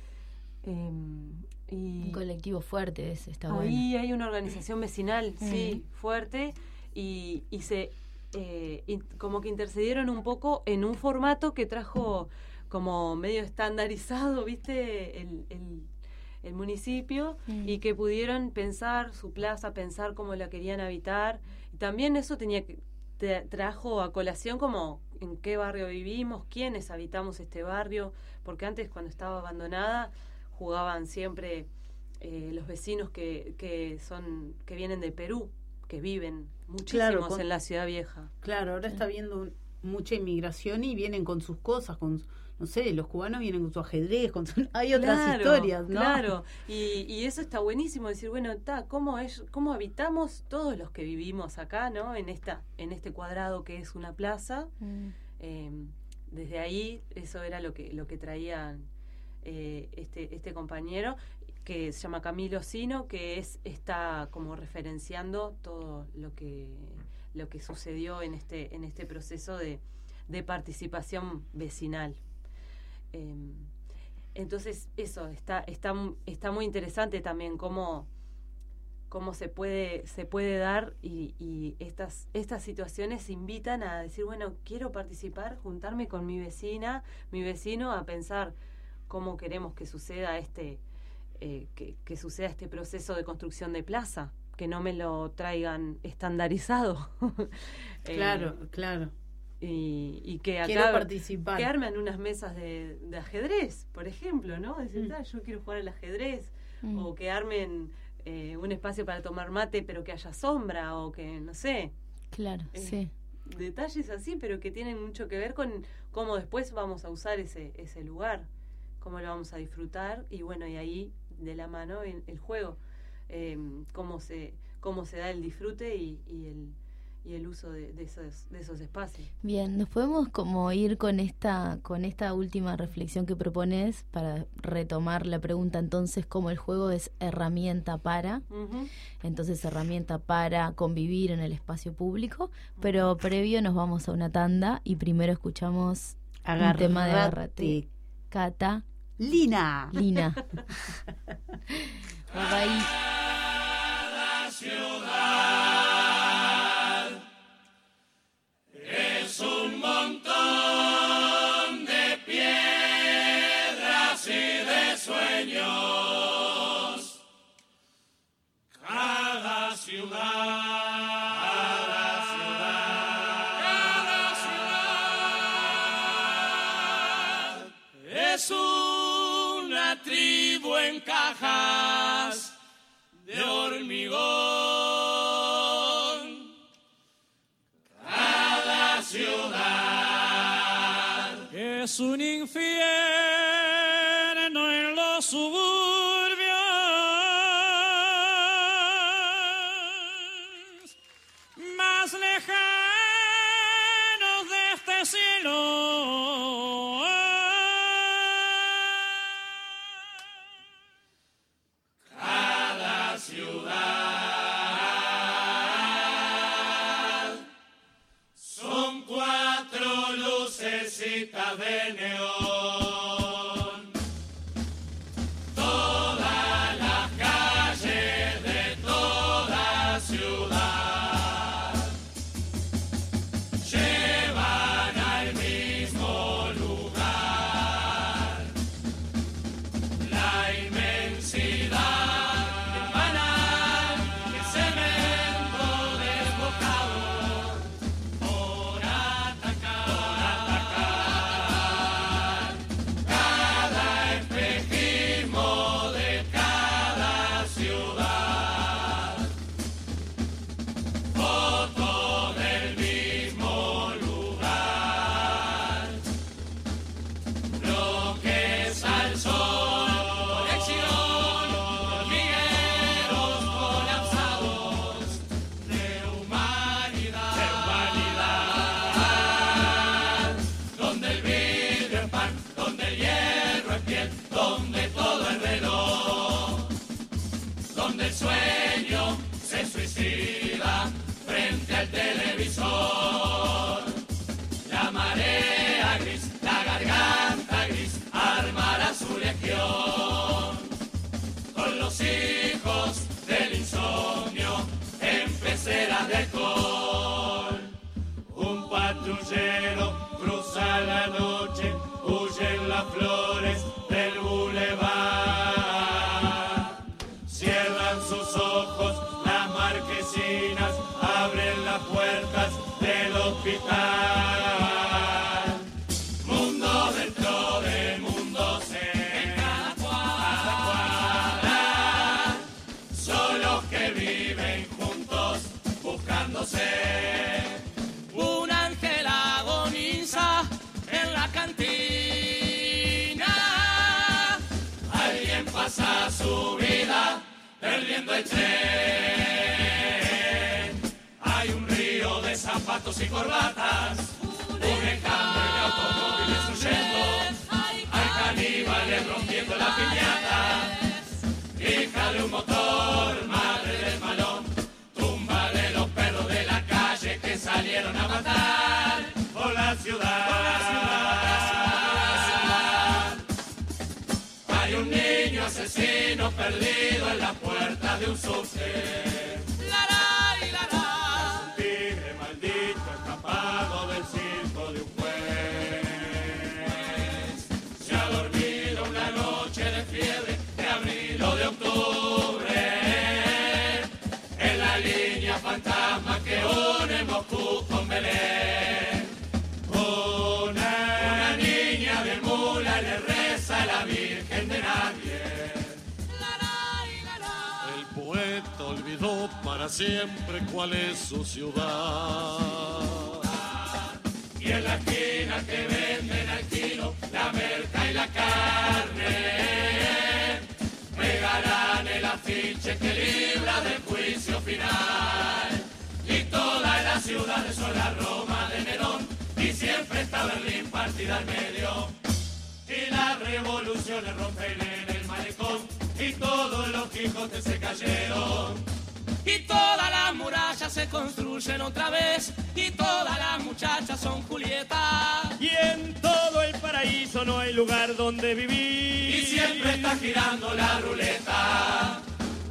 Y un colectivo fuerte está ahí bueno. Ahí hay una organización vecinal, sí, fuerte, y se como que intercedieron un poco en un formato que trajo como medio estandarizado, ¿viste? El municipio, y que pudieron pensar su plaza, pensar cómo la querían habitar, y también eso tenía trajo a colación como en qué barrio vivimos, quiénes habitamos este barrio, porque antes cuando estaba abandonada jugaban siempre los vecinos que vienen de Perú, que viven muchísimos en la Ciudad Vieja. Claro, ahora está habiendo mucha inmigración y vienen con sus cosas, con, no sé, los cubanos vienen con su ajedrez, hay otras historias, ¿no? Claro, y eso está buenísimo, decir, bueno, ¿cómo habitamos todos los que vivimos acá, ¿no? En este cuadrado que es una plaza. Desde ahí, eso era lo que traía este compañero, que se llama Camilo Sino, que está como referenciando todo lo que sucedió en este proceso de participación vecinal. Entonces eso está muy interesante también cómo se puede dar y estas situaciones invitan a decir, bueno, quiero participar, juntarme con mi vecino a pensar cómo queremos que suceda que suceda este proceso de construcción de plaza, que no me lo traigan estandarizado. Claro. Y que quiero acá participar. Que armen unas mesas de ajedrez, por ejemplo, ¿no? Decir, yo quiero jugar al ajedrez, o que armen un espacio para tomar mate, pero que haya sombra, o que, no sé. Claro, sí. Detalles así, pero que tienen mucho que ver con cómo después vamos a usar ese lugar, cómo lo vamos a disfrutar, y bueno, y ahí de la mano el juego, cómo se da el disfrute y el uso de esos espacios. Bien, nos podemos como ir con esta última reflexión que propones para retomar la pregunta, entonces, cómo el juego es herramienta para, entonces herramienta para convivir en el espacio público, pero previo nos vamos a una tanda y primero escuchamos un tema de Agárrate, Cata, Lina. Bye bye. Cada ciudad es un montón de piedras y de sueños. Cada ciudad es una tribu en cajas de hormigón. Cada ciudad es un infierno en los suburbios más lejanos de este cielo. De neón, todas las calles de toda ciudad llevan al mismo lugar. La inmensidad banal de cemento desbocado por atacar. Sueño se suicida frente al televisor. La marea gris, la garganta gris, armará su legión. Con los hijos del insomnio en peceras de alcohol. Un patrullero cruza la noche, huyen las flores del bulevar. Sus ojos, las marquesinas abren las puertas de los pasa su vida perdiendo el tren. Hay un río de zapatos y corbatas, un enjambre de automóviles huyendo, hay caníbales rompiendo la piñata, hija de un motor, madre del malón, tumba de los perros de la calle que salieron a matar por la ciudad. Hay un niño asesino perdido en las puertas de un subte. Un tigre maldito escapado del circo de un juez. Se ha dormido una noche de fiebre de abril o de octubre en la línea fantasma que une Moscú con Belén. Una niña de mula le reza a la Virgen de nadie. El poeta olvidó para siempre cuál es su ciudad. Y en la esquina que venden al kilo la merca y la carne, pegarán el afiche que libra del juicio final. Y todas las ciudades son la Roma de Nerón, y siempre está Berlín partida al medio. Y las revoluciones rompen en el malecón, y todos los Quijotes se cayeron. Y todas las murallas se construyen otra vez, y todas las muchachas son Julieta. Y en todo el paraíso no hay lugar donde vivir. Y siempre está girando la ruleta.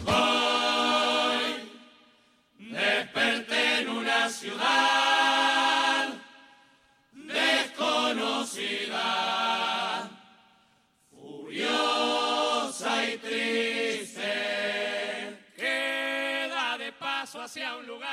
Hoy desperté en una ciudad desconocida, furiosa y triste, queda de paso hacia un lugar.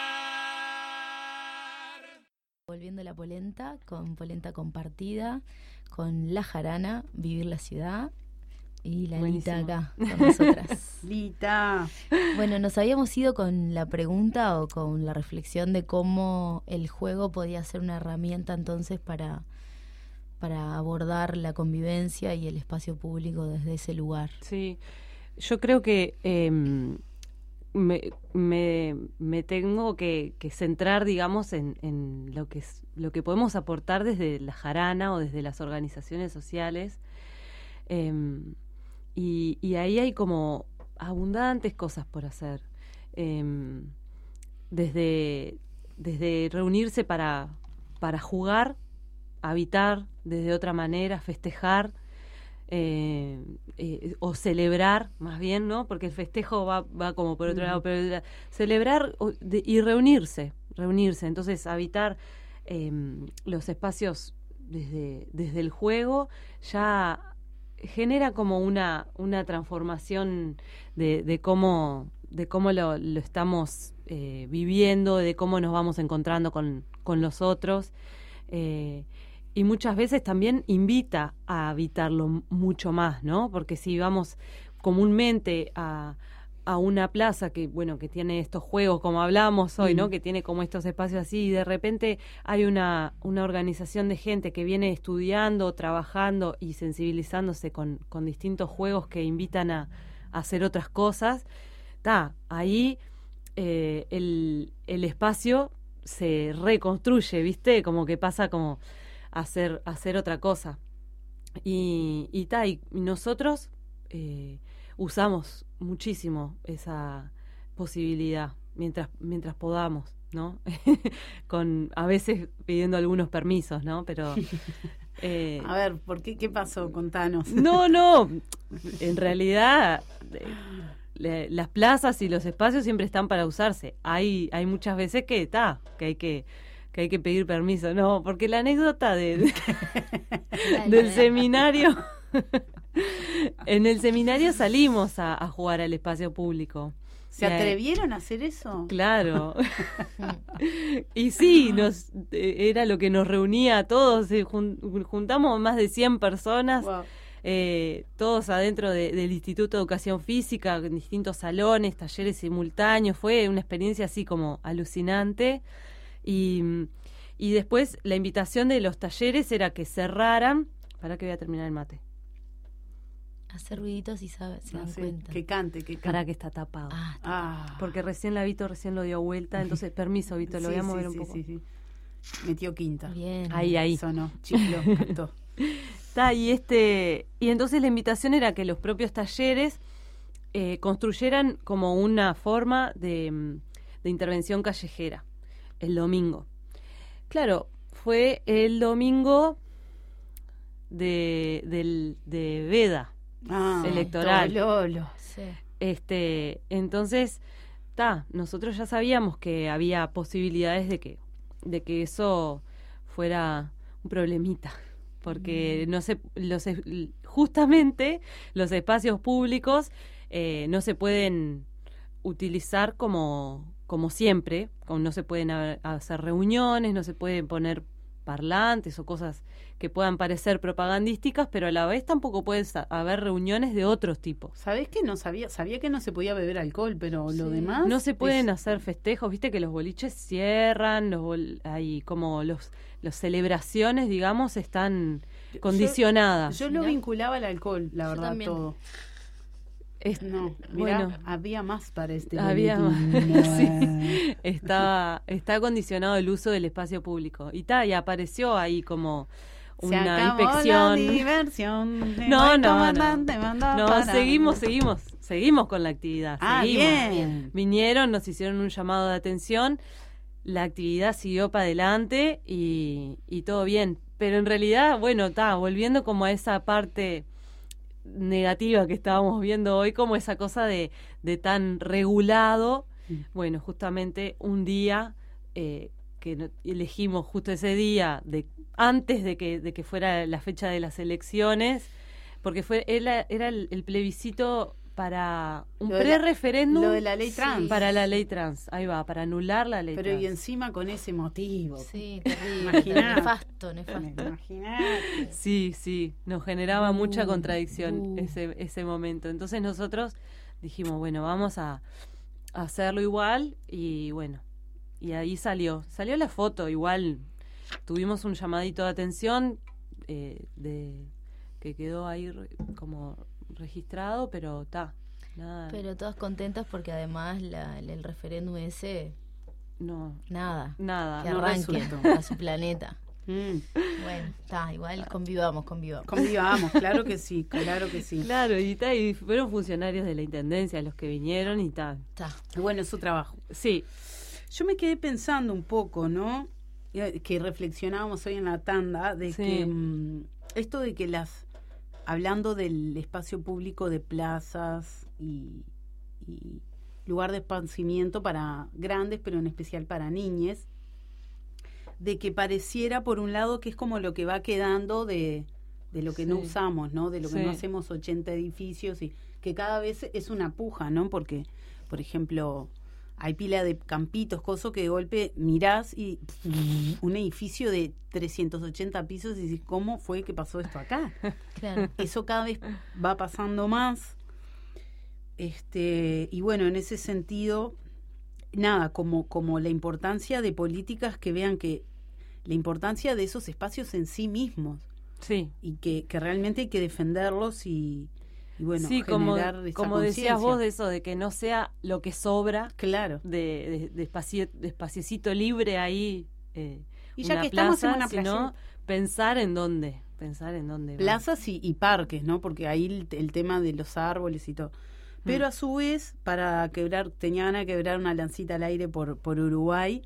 Volviendo a la polenta, con polenta compartida, con la jarana, vivir la ciudad, y la Lita acá con nosotras. Lita. Bueno, nos habíamos ido con la pregunta o con la reflexión de cómo el juego podía ser una herramienta entonces para abordar la convivencia y el espacio público desde ese lugar. Sí, yo creo que me tengo que centrar, digamos, en lo que podemos aportar desde la jarana o desde las organizaciones sociales. Y ahí hay como abundantes cosas por hacer. Desde reunirse para jugar, habitar desde otra manera, festejar, o celebrar, más bien, ¿no? Porque el festejo va como por otro lado, pero celebrar y reunirse. Entonces, habitar los espacios desde el juego ya genera como una transformación de cómo lo estamos viviendo, de cómo nos vamos encontrando con los otros, y muchas veces también invita a habitarlo mucho más, ¿no? Porque si vamos comúnmente a una plaza que tiene estos juegos, como hablábamos hoy, ¿no? Que tiene como estos espacios así, y de repente hay una organización de gente que viene estudiando, trabajando y sensibilizándose con distintos juegos que invitan a hacer otras cosas. Ahí el espacio se reconstruye, ¿viste? Como que pasa como a hacer otra cosa. Y nosotros usamos muchísimo esa posibilidad mientras podamos, ¿no? A veces pidiendo algunos permisos, ¿no? Pero a ver, ¿por qué? ¿Qué pasó? Contanos. No, en realidad las plazas y los espacios siempre están para usarse. Hay muchas veces que hay que pedir permiso, no, porque la anécdota del seminario. En el seminario salimos a jugar al espacio público. ¿Se atrevieron a hacer eso? Claro. Y sí, era lo que nos reunía a todos. Juntamos más de 100 personas, wow. Todos adentro del Instituto de Educación Física, en distintos salones, talleres simultáneos. Fue una experiencia así como alucinante. Y después la invitación de los talleres era que cerraran. Para que voy a terminar el mate. Hacer ruiditos y se dan cuenta. Que cante. Para que está tapado. Porque recién recién lo dio vuelta, entonces permiso, Vito, lo voy a mover un poco. Sí. Metió quinta. Bien. Ahí. Sonó, chifló, cantó. Y entonces la invitación era que los propios talleres construyeran como una forma de intervención callejera el domingo. Claro, fue el domingo de veda electoral. Lolo. Sí. Entonces, nosotros ya sabíamos que había posibilidades de que eso fuera un problemita, porque justamente los espacios públicos no se pueden utilizar como siempre, no se pueden hacer reuniones, no se pueden poner parlantes o cosas que puedan parecer propagandísticas, pero a la vez tampoco puede haber reuniones de otros tipos. ¿Sabés que no sabía? Sabía que no se podía beber alcohol, pero lo demás... No se pueden hacer festejos, viste que los boliches cierran, hay como las celebraciones, digamos, están condicionadas. Yo lo vinculaba al alcohol, la verdad, también. todo. Bueno, había más para este había boletín. más. Sí. Está condicionado el uso del espacio público y apareció ahí como una inspección. La diversión. No, seguimos con la actividad. Bien. Vinieron, nos hicieron un llamado de atención, la actividad siguió para adelante y todo bien. Pero en realidad, volviendo como a esa parte negativa que estábamos viendo hoy, como esa cosa de tan regulado. Bueno, justamente un día que elegimos justo ese día antes de que fuera la fecha de las elecciones, porque era el plebiscito para un pre-referéndum. Lo de la ley trans. Para la ley trans, ahí va, para anular la ley trans. Pero y encima con ese motivo. Sí, terrible. Imaginate. Nefasto. Imaginate. Sí, nos generaba mucha contradicción ese momento. Entonces nosotros dijimos, bueno, vamos a hacerlo igual y bueno, y ahí salió la foto. Igual tuvimos un llamadito de atención que quedó ahí como registrado, pero nada. Pero todas contentas porque además el referéndum ese nada que no arranque a su planeta. Bueno, igual convivamos, claro que sí. Claro, y fueron funcionarios de la intendencia los que vinieron y bueno, es su trabajo. Sí. Yo me quedé pensando un poco, ¿no? Que reflexionábamos hoy en la tanda de que esto de que hablando del espacio público de plazas y lugar de esparcimiento para grandes, pero en especial para niñes, de que pareciera, por un lado, que es como lo que va quedando de lo que no usamos, ¿no? De lo que no hacemos 80 edificios y que cada vez es una puja, ¿no? Porque, por ejemplo, hay pila de campitos, cosas que de golpe mirás y un edificio de 380 pisos y dices, ¿cómo fue que pasó esto acá? Claro. Eso cada vez va pasando más. Y bueno, en ese sentido, nada, como la importancia de políticas que vean que la importancia de esos espacios en sí mismos. Sí. Y que realmente hay que defenderlos y bueno, sí, generar como decías vos, de eso, de que no sea lo que sobra, claro, de espaciecito libre ahí, y ya que estamos en una sino pensar en dónde plazas y parques, ¿no? Porque ahí el tema de los árboles y todo. Pero a su vez, tenía ganas de quebrar una lancita al aire por Uruguay,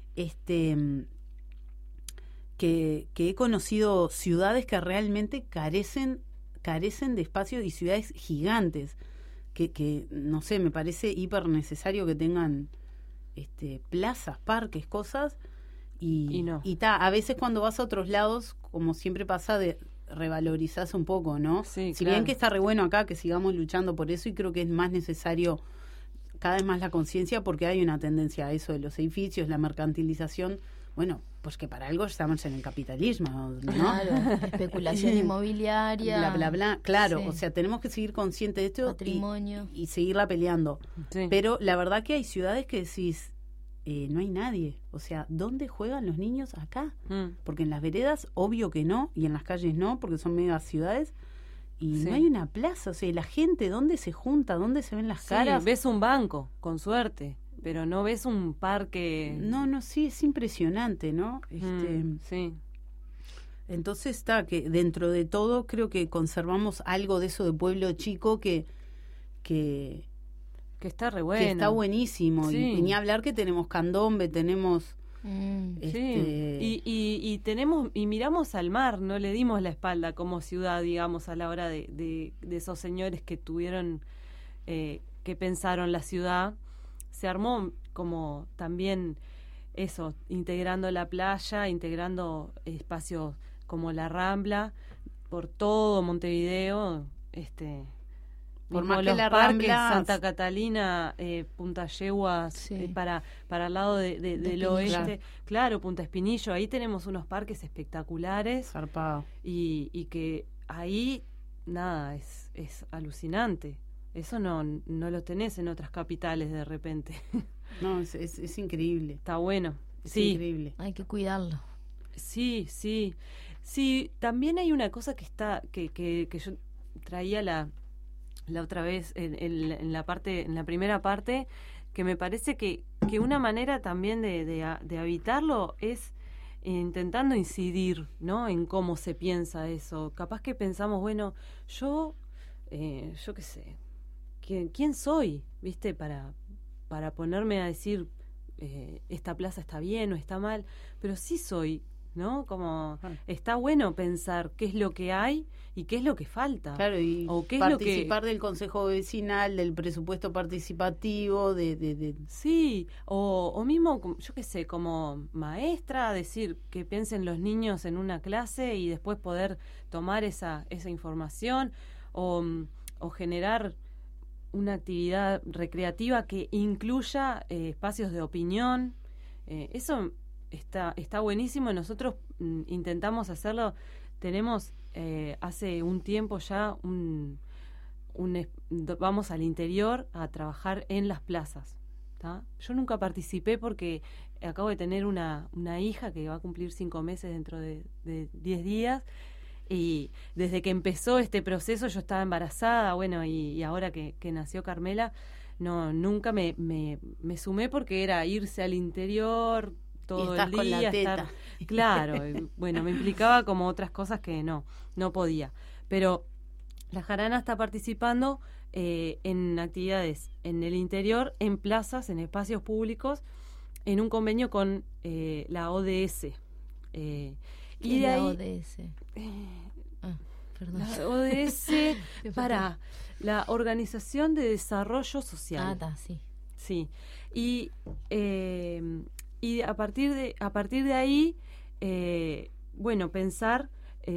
que he conocido ciudades que realmente carecen de espacios y ciudades gigantes que no sé, me parece hiper necesario que tengan plazas, parques, cosas y a veces cuando vas a otros lados, como siempre pasa, revalorizás un poco, ¿no? Sí, si bien que está re bueno acá que sigamos luchando por eso, y creo que es más necesario cada vez más la conciencia, porque hay una tendencia a eso de los edificios, la mercantilización. Bueno, pues que para algo estamos en el capitalismo, ¿no? Claro, especulación inmobiliaria. Bla, bla, bla. Claro, sí. O sea, tenemos que seguir conscientes de esto patrimonio. Y seguirla peleando. Sí. Pero la verdad que hay ciudades que decís, no hay nadie. O sea, ¿dónde juegan los niños acá? Porque en las veredas, obvio que no, y en las calles no, porque son megas ciudades. y no hay una plaza, o sea, la gente, ¿dónde se junta? ¿Dónde se ven las caras? Ves un banco, con suerte, pero no ves un parque. No, sí, es impresionante, ¿no? Sí. Entonces está que dentro de todo creo que conservamos algo de eso de pueblo chico que está re bueno. Que está buenísimo. Sí. Y ni hablar que tenemos candombe, tenemos... Sí. Y tenemos, y miramos al mar, no le dimos la espalda como ciudad, digamos, a la hora de esos señores que tuvieron, que pensaron la ciudad. Se armó como también eso, integrando la playa, integrando espacios como la Rambla, por todo Montevideo, por más más que que la parques, Rambla, Santa Catalina, Punta Yeguas, para el lado del oeste, claro, Punta Espinillo, ahí tenemos unos parques espectaculares. Zarpado. Y que ahí, nada, es alucinante. Eso no lo tenés en otras capitales de repente. No, es increíble. Está bueno. Es sí. increíble. Hay que cuidarlo. Sí. Sí, también hay una cosa que yo traía la otra vez en la primera parte, que me parece que una manera también de habitarlo es intentando incidir, ¿no?, en cómo se piensa eso. Capaz que pensamos, bueno, yo qué sé, ¿quién soy? ¿Viste? Para ponerme a decir esta plaza está bien o está mal, pero sí soy, ¿no? Como está bueno pensar qué es lo que hay y qué es lo que falta. Claro, y o qué participar del consejo vecinal, del presupuesto participativo, Sí, o mismo, yo qué sé, como maestra, decir que piensen los niños en una clase y después poder tomar esa información, o generar una actividad recreativa que incluya espacios de opinión. Eso está buenísimo. Nosotros intentamos hacerlo. Tenemos hace un tiempo ya vamos al interior a trabajar en las plazas, ¿tá? Yo nunca participé porque acabo de tener una hija que va a cumplir 5 meses dentro de 10 días, y desde que empezó este proceso yo estaba embarazada, bueno, y ahora que nació Carmela, nunca me sumé, porque era irse al interior todo el día, con la teta. estar, claro, bueno, me implicaba como otras cosas que no podía. Pero la Jarana está participando en actividades en el interior, en plazas, en espacios públicos, en un convenio con la ODS. Y de ahí, ODS? Perdón. La ODS para la Organización de Desarrollo Social. Sí. Sí. Y a partir de ahí, bueno, pensar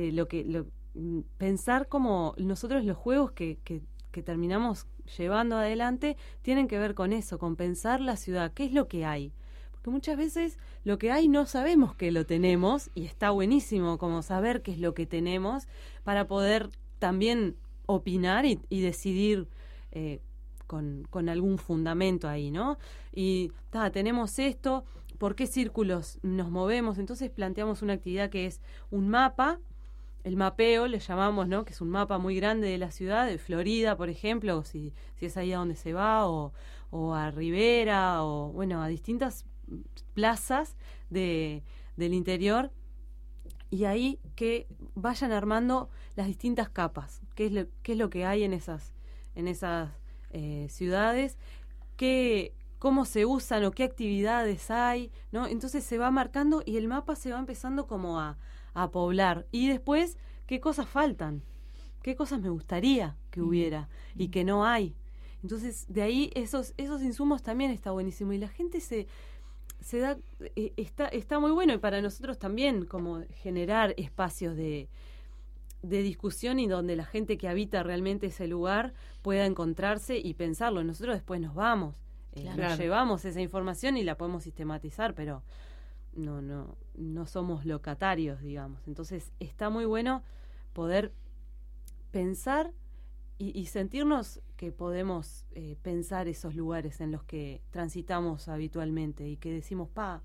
pensar como nosotros los juegos que terminamos llevando adelante tienen que ver con eso, con pensar la ciudad, qué es lo que hay. Porque muchas veces lo que hay no sabemos que lo tenemos, y está buenísimo como saber qué es lo que tenemos para poder también opinar y decidir con algún fundamento ahí, ¿no? Y tenemos esto, ¿por qué círculos nos movemos? Entonces planteamos una actividad que es un mapa, el mapeo le llamamos, ¿no?, que es un mapa muy grande de la ciudad, de Florida, por ejemplo, si es ahí a donde se va, o a Rivera, o bueno, a distintas plazas del interior, y ahí que vayan armando las distintas capas, qué es lo que hay en esas ciudades, cómo se usan o qué actividades hay, ¿no? Entonces se va marcando y el mapa se va empezando como a poblar. Y después, ¿qué cosas faltan? ¿Qué cosas me gustaría que hubiera y que no hay? Entonces, de ahí esos insumos también está buenísimo. Y la gente se da, está muy bueno, y para nosotros también, como generar espacios de discusión y donde la gente que habita realmente ese lugar pueda encontrarse y pensarlo. Nosotros después nos vamos, nos llevamos esa información y la podemos sistematizar, pero no somos locatarios, digamos. Entonces está muy bueno poder pensar y sentirnos que podemos pensar esos lugares en los que transitamos habitualmente y que decimos,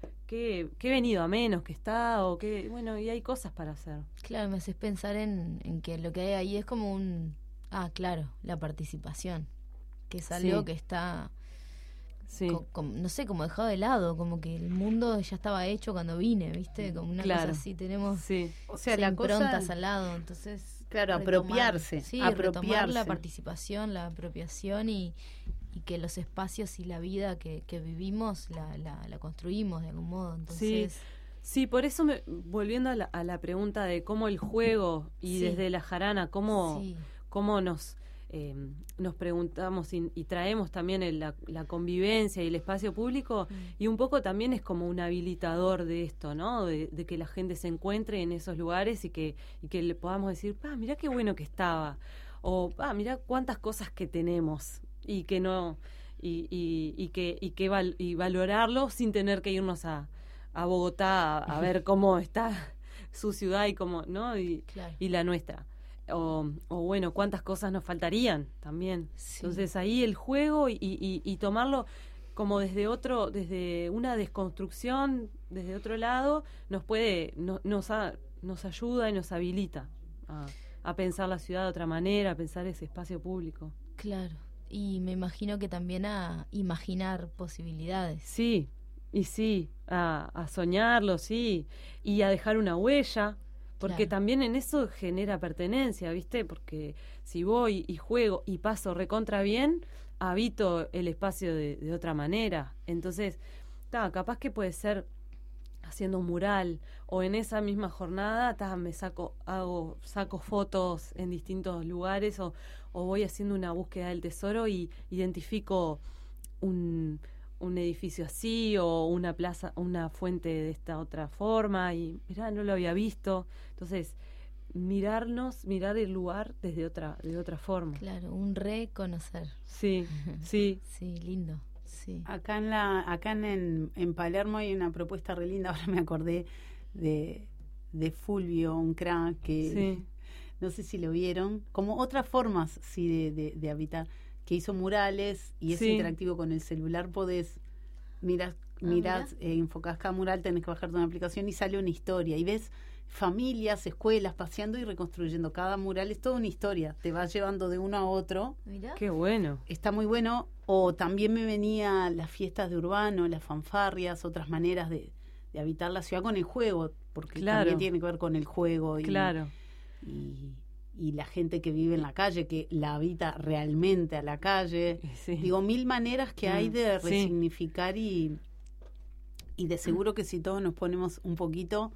qué he venido a menos que está, o qué, bueno, y hay cosas para hacer. Claro, me haces pensar en que lo que hay ahí es como claro, la participación, que es algo que está, no sé, como dejado de lado, como que el mundo ya estaba hecho cuando vine, ¿viste? Como una cosa así, tenemos o sea, la improntas cosa, al lado, entonces... Claro, apropiarse. Retomar la participación, la apropiación y que los espacios y la vida que vivimos la construimos de algún modo, entonces... Sí, por eso volviendo a la pregunta de cómo el juego y desde la jarana, cómo nos preguntamos y traemos también la convivencia y el espacio público, y un poco también es como un habilitador de esto, ¿no? De que la gente se encuentre en esos lugares y que le podamos decir, mirá qué bueno que estaba, o mirá cuántas cosas que tenemos y que no y valorarlo sin tener que irnos a Bogotá a ver cómo está su ciudad y cómo, ¿no? Y la nuestra. O bueno, cuántas cosas nos faltarían también. Entonces ahí el juego y tomarlo como desde una desconstrucción, desde otro lado, nos ayuda y nos habilita a pensar la ciudad de otra manera, a pensar ese espacio público. Claro, y me imagino que también a imaginar posibilidades. Sí, a soñarlo, sí, y a dejar una huella. Porque también en eso genera pertenencia, ¿viste? Porque si voy y juego y paso recontra bien, habito el espacio de otra manera. Entonces, capaz que puede ser haciendo un mural, o en esa misma jornada saco fotos en distintos lugares, o voy haciendo una búsqueda del tesoro y identifico un edificio así, o una plaza, una fuente de esta otra forma, y mirá, no lo había visto. Entonces, mirar el lugar de otra forma. Claro, un reconocer. Sí. Sí, lindo. Sí. Acá en Palermo hay una propuesta re linda, ahora me acordé de Fulvio, un crack que no sé si lo vieron, como otras formas de habitar, que hizo murales y es interactivo con el celular, podés mirás, enfocás cada mural, tenés que bajarte una aplicación y sale una historia y ves familias, escuelas paseando y reconstruyendo. Cada mural es toda una historia, te vas llevando de uno a otro. Mirá. Qué bueno. Está muy bueno. O también me venía las fiestas de urbano, las fanfarrias, otras maneras de habitar la ciudad con el juego, porque también tiene que ver con el juego y la gente que vive en la calle, que la habita realmente a la calle. Digo, 1000 maneras que hay de resignificar y de seguro que si todos nos ponemos un poquito,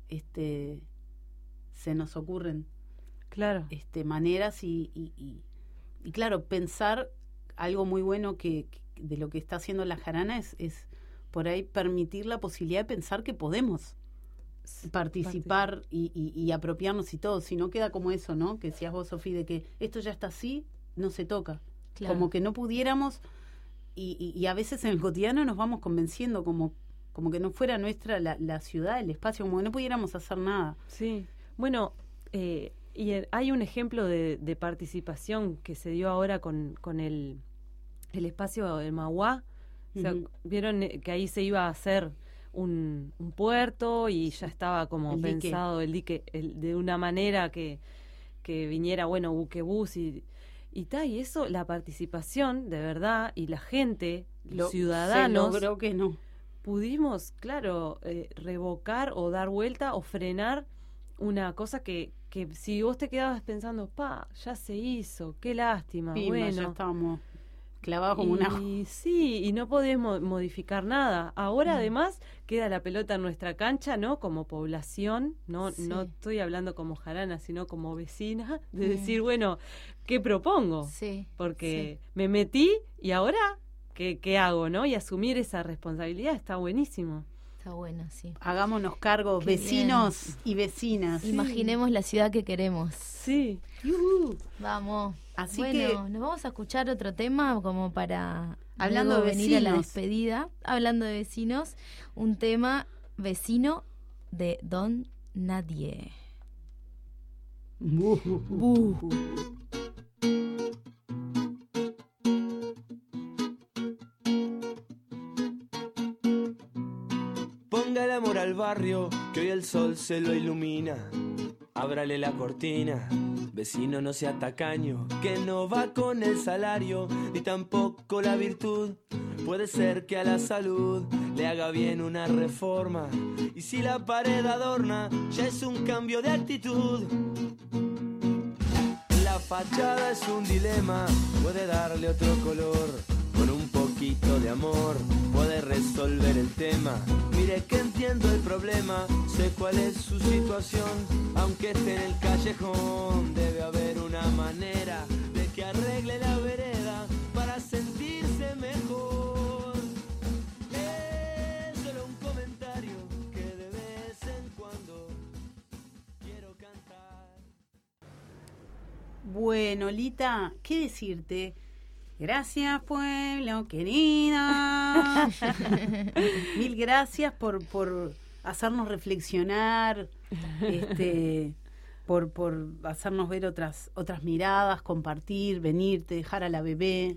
se nos ocurren maneras y claro, pensar algo muy bueno que de lo que está haciendo la jarana es por ahí permitir la posibilidad de pensar que podemos participar y apropiarnos y todo, si no queda como eso, ¿no? Que decías vos, Sofía, de que esto ya está así, no se toca. Claro. Como que no pudiéramos y a veces en el cotidiano nos vamos convenciendo como que no fuera nuestra la ciudad, el espacio, como que no pudiéramos hacer nada. Sí, bueno, y hay un ejemplo de participación que se dio ahora con el espacio del Mauá. O sea, vieron que ahí se iba a hacer un puerto y ya estaba como el pensado el dique de una manera que viniera, bueno, buquebús y eso, la participación de verdad y la gente, los ciudadanos, se logró que no pudimos, revocar o dar vuelta o frenar una cosa que si vos te quedabas pensando, ya se hizo, qué lástima, bueno, ya estábamos clavados como una... Sí, y no podés modificar nada. Ahora, además, queda la pelota en nuestra cancha, ¿no? Como población, no estoy hablando como jarana, sino como vecina, de decir, bueno, ¿qué propongo? Sí. Porque me metí y ahora, ¿qué hago, no? Y asumir esa responsabilidad está buenísimo. Está bueno, sí. Hagámonos cargo, qué vecinos bien. Y vecinas. Imaginemos la ciudad que queremos. Sí. Vamos. Así bueno, nos vamos a escuchar otro tema como para hablando de venir vecinos. A la despedida. Hablando de vecinos, un tema vecino de Don Nadie. barrio que hoy el sol se lo ilumina. Ábrale la cortina, vecino no sea tacaño, que no va con el salario ni tampoco la virtud. Puede ser que a la salud le haga bien una reforma, y si la pared adorna ya es un cambio de actitud. La fachada es un dilema, puede darle otro color. Con un poquito de amor puede resolver el tema. Mire que entiendo el problema, sé cuál es su situación. Aunque esté en el callejón, debe haber una manera de que arregle la vereda para sentirse mejor. Es solo un comentario que de vez en cuando quiero cantar. Bueno, Lita, ¿qué decirte? Gracias, pueblo querida. Mil gracias por hacernos reflexionar, por hacernos ver otras miradas, compartir, venirte, dejar a la bebé.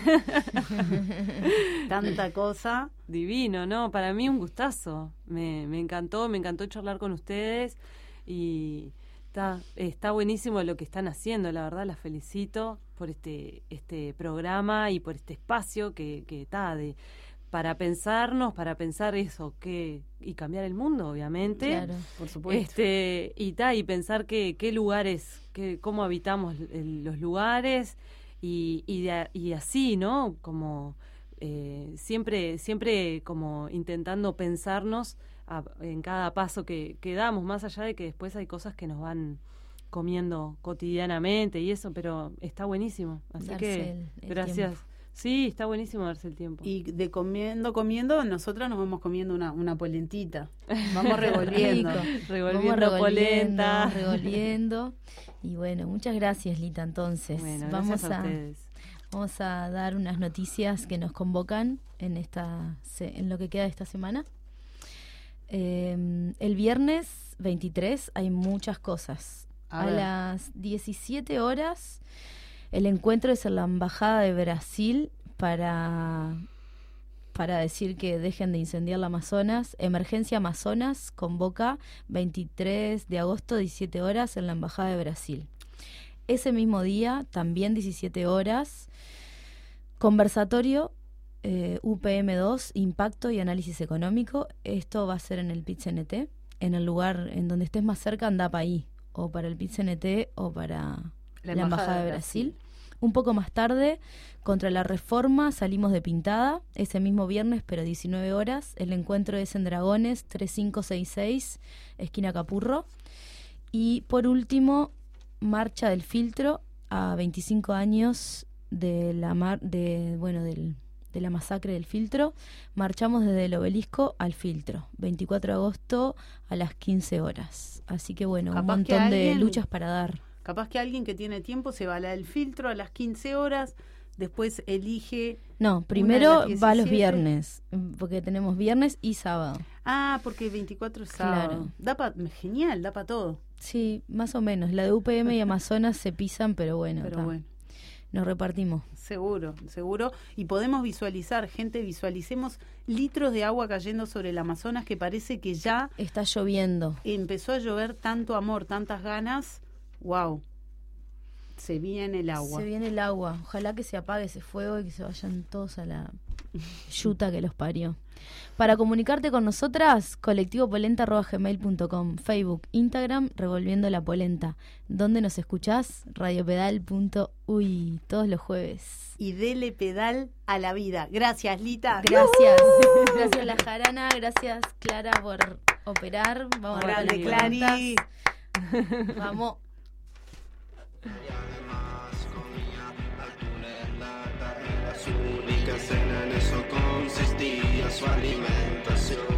Tanta cosa. Divino, ¿no? Para mí un gustazo. Me encantó charlar con ustedes y está buenísimo lo que están haciendo, la verdad, las felicito por este programa y por este espacio que está para pensar eso, y cambiar el mundo, obviamente. Claro, por supuesto. Y pensar qué lugares, cómo habitamos los lugares y así, ¿no? Como siempre como intentando pensarnos en cada paso que damos, más allá de que después hay cosas que nos van comiendo cotidianamente y eso, pero está buenísimo. Así darse que el gracias. tiempo. Sí, está buenísimo darse el tiempo. Y de comiendo, nosotras nos vamos comiendo una polentita. Vamos revolviendo. revolviendo polenta. Revolviendo. Y bueno, muchas gracias, Lita, entonces. Bueno, vamos gracias a ustedes. Vamos a dar unas noticias que nos convocan en lo que queda de esta semana. El viernes 23 hay muchas cosas. A las 17 horas el encuentro es en la Embajada de Brasil para decir que dejen de incendiar la Amazonas. Emergencia Amazonas convoca 23 de agosto, 17 horas en la Embajada de Brasil. Ese mismo día, también 17 horas, conversatorio UPM2, Impacto y Análisis Económico. Esto va a ser en el PIT-CNT, en el lugar en donde estés más cerca, anda para ahí, o para el PIT-CNT o para la Embajada de Brasil. Un poco más tarde, contra la reforma, salimos de Pintada, ese mismo viernes, pero 19 horas. El encuentro es en Dragones, 3566, esquina Capurro. Y por último, Marcha del Filtro, a 25 años de la masacre del Filtro. Marchamos desde el Obelisco al Filtro, 24 de agosto a las 15 horas. Así que bueno, un montón de luchas para dar. Capaz que alguien que tiene tiempo se va a la del Filtro a las 15 horas, después elige... No, primero va los viernes, porque tenemos viernes y sábado. Ah, porque 24 es sábado. Claro. Genial, da para todo. Sí, más o menos. La de UPM y Amazonas se pisan, pero bueno. Nos repartimos. Seguro. Y podemos visualizar, visualicemos litros de agua cayendo sobre el Amazonas, que parece que ya... Está lloviendo. Empezó a llover, tanto amor, tantas ganas. ¡Wow! Se viene el agua. Ojalá que se apague ese fuego y que se vayan todos a la yuta que los parió. Para comunicarte con nosotras, colectivopolenta@gmail.com, Facebook, Instagram, Revolviendo la Polenta. ¿Dónde nos escuchás? Radiopedal.uy, todos los jueves. Y dele pedal a la vida. Gracias, Lita. Gracias. Gracias, La Jarana. Gracias, Clara, por operar. Vamos a ver Clary. Vamos. Y además comía atunes, latas, las únicas en eso consistía su alimentación.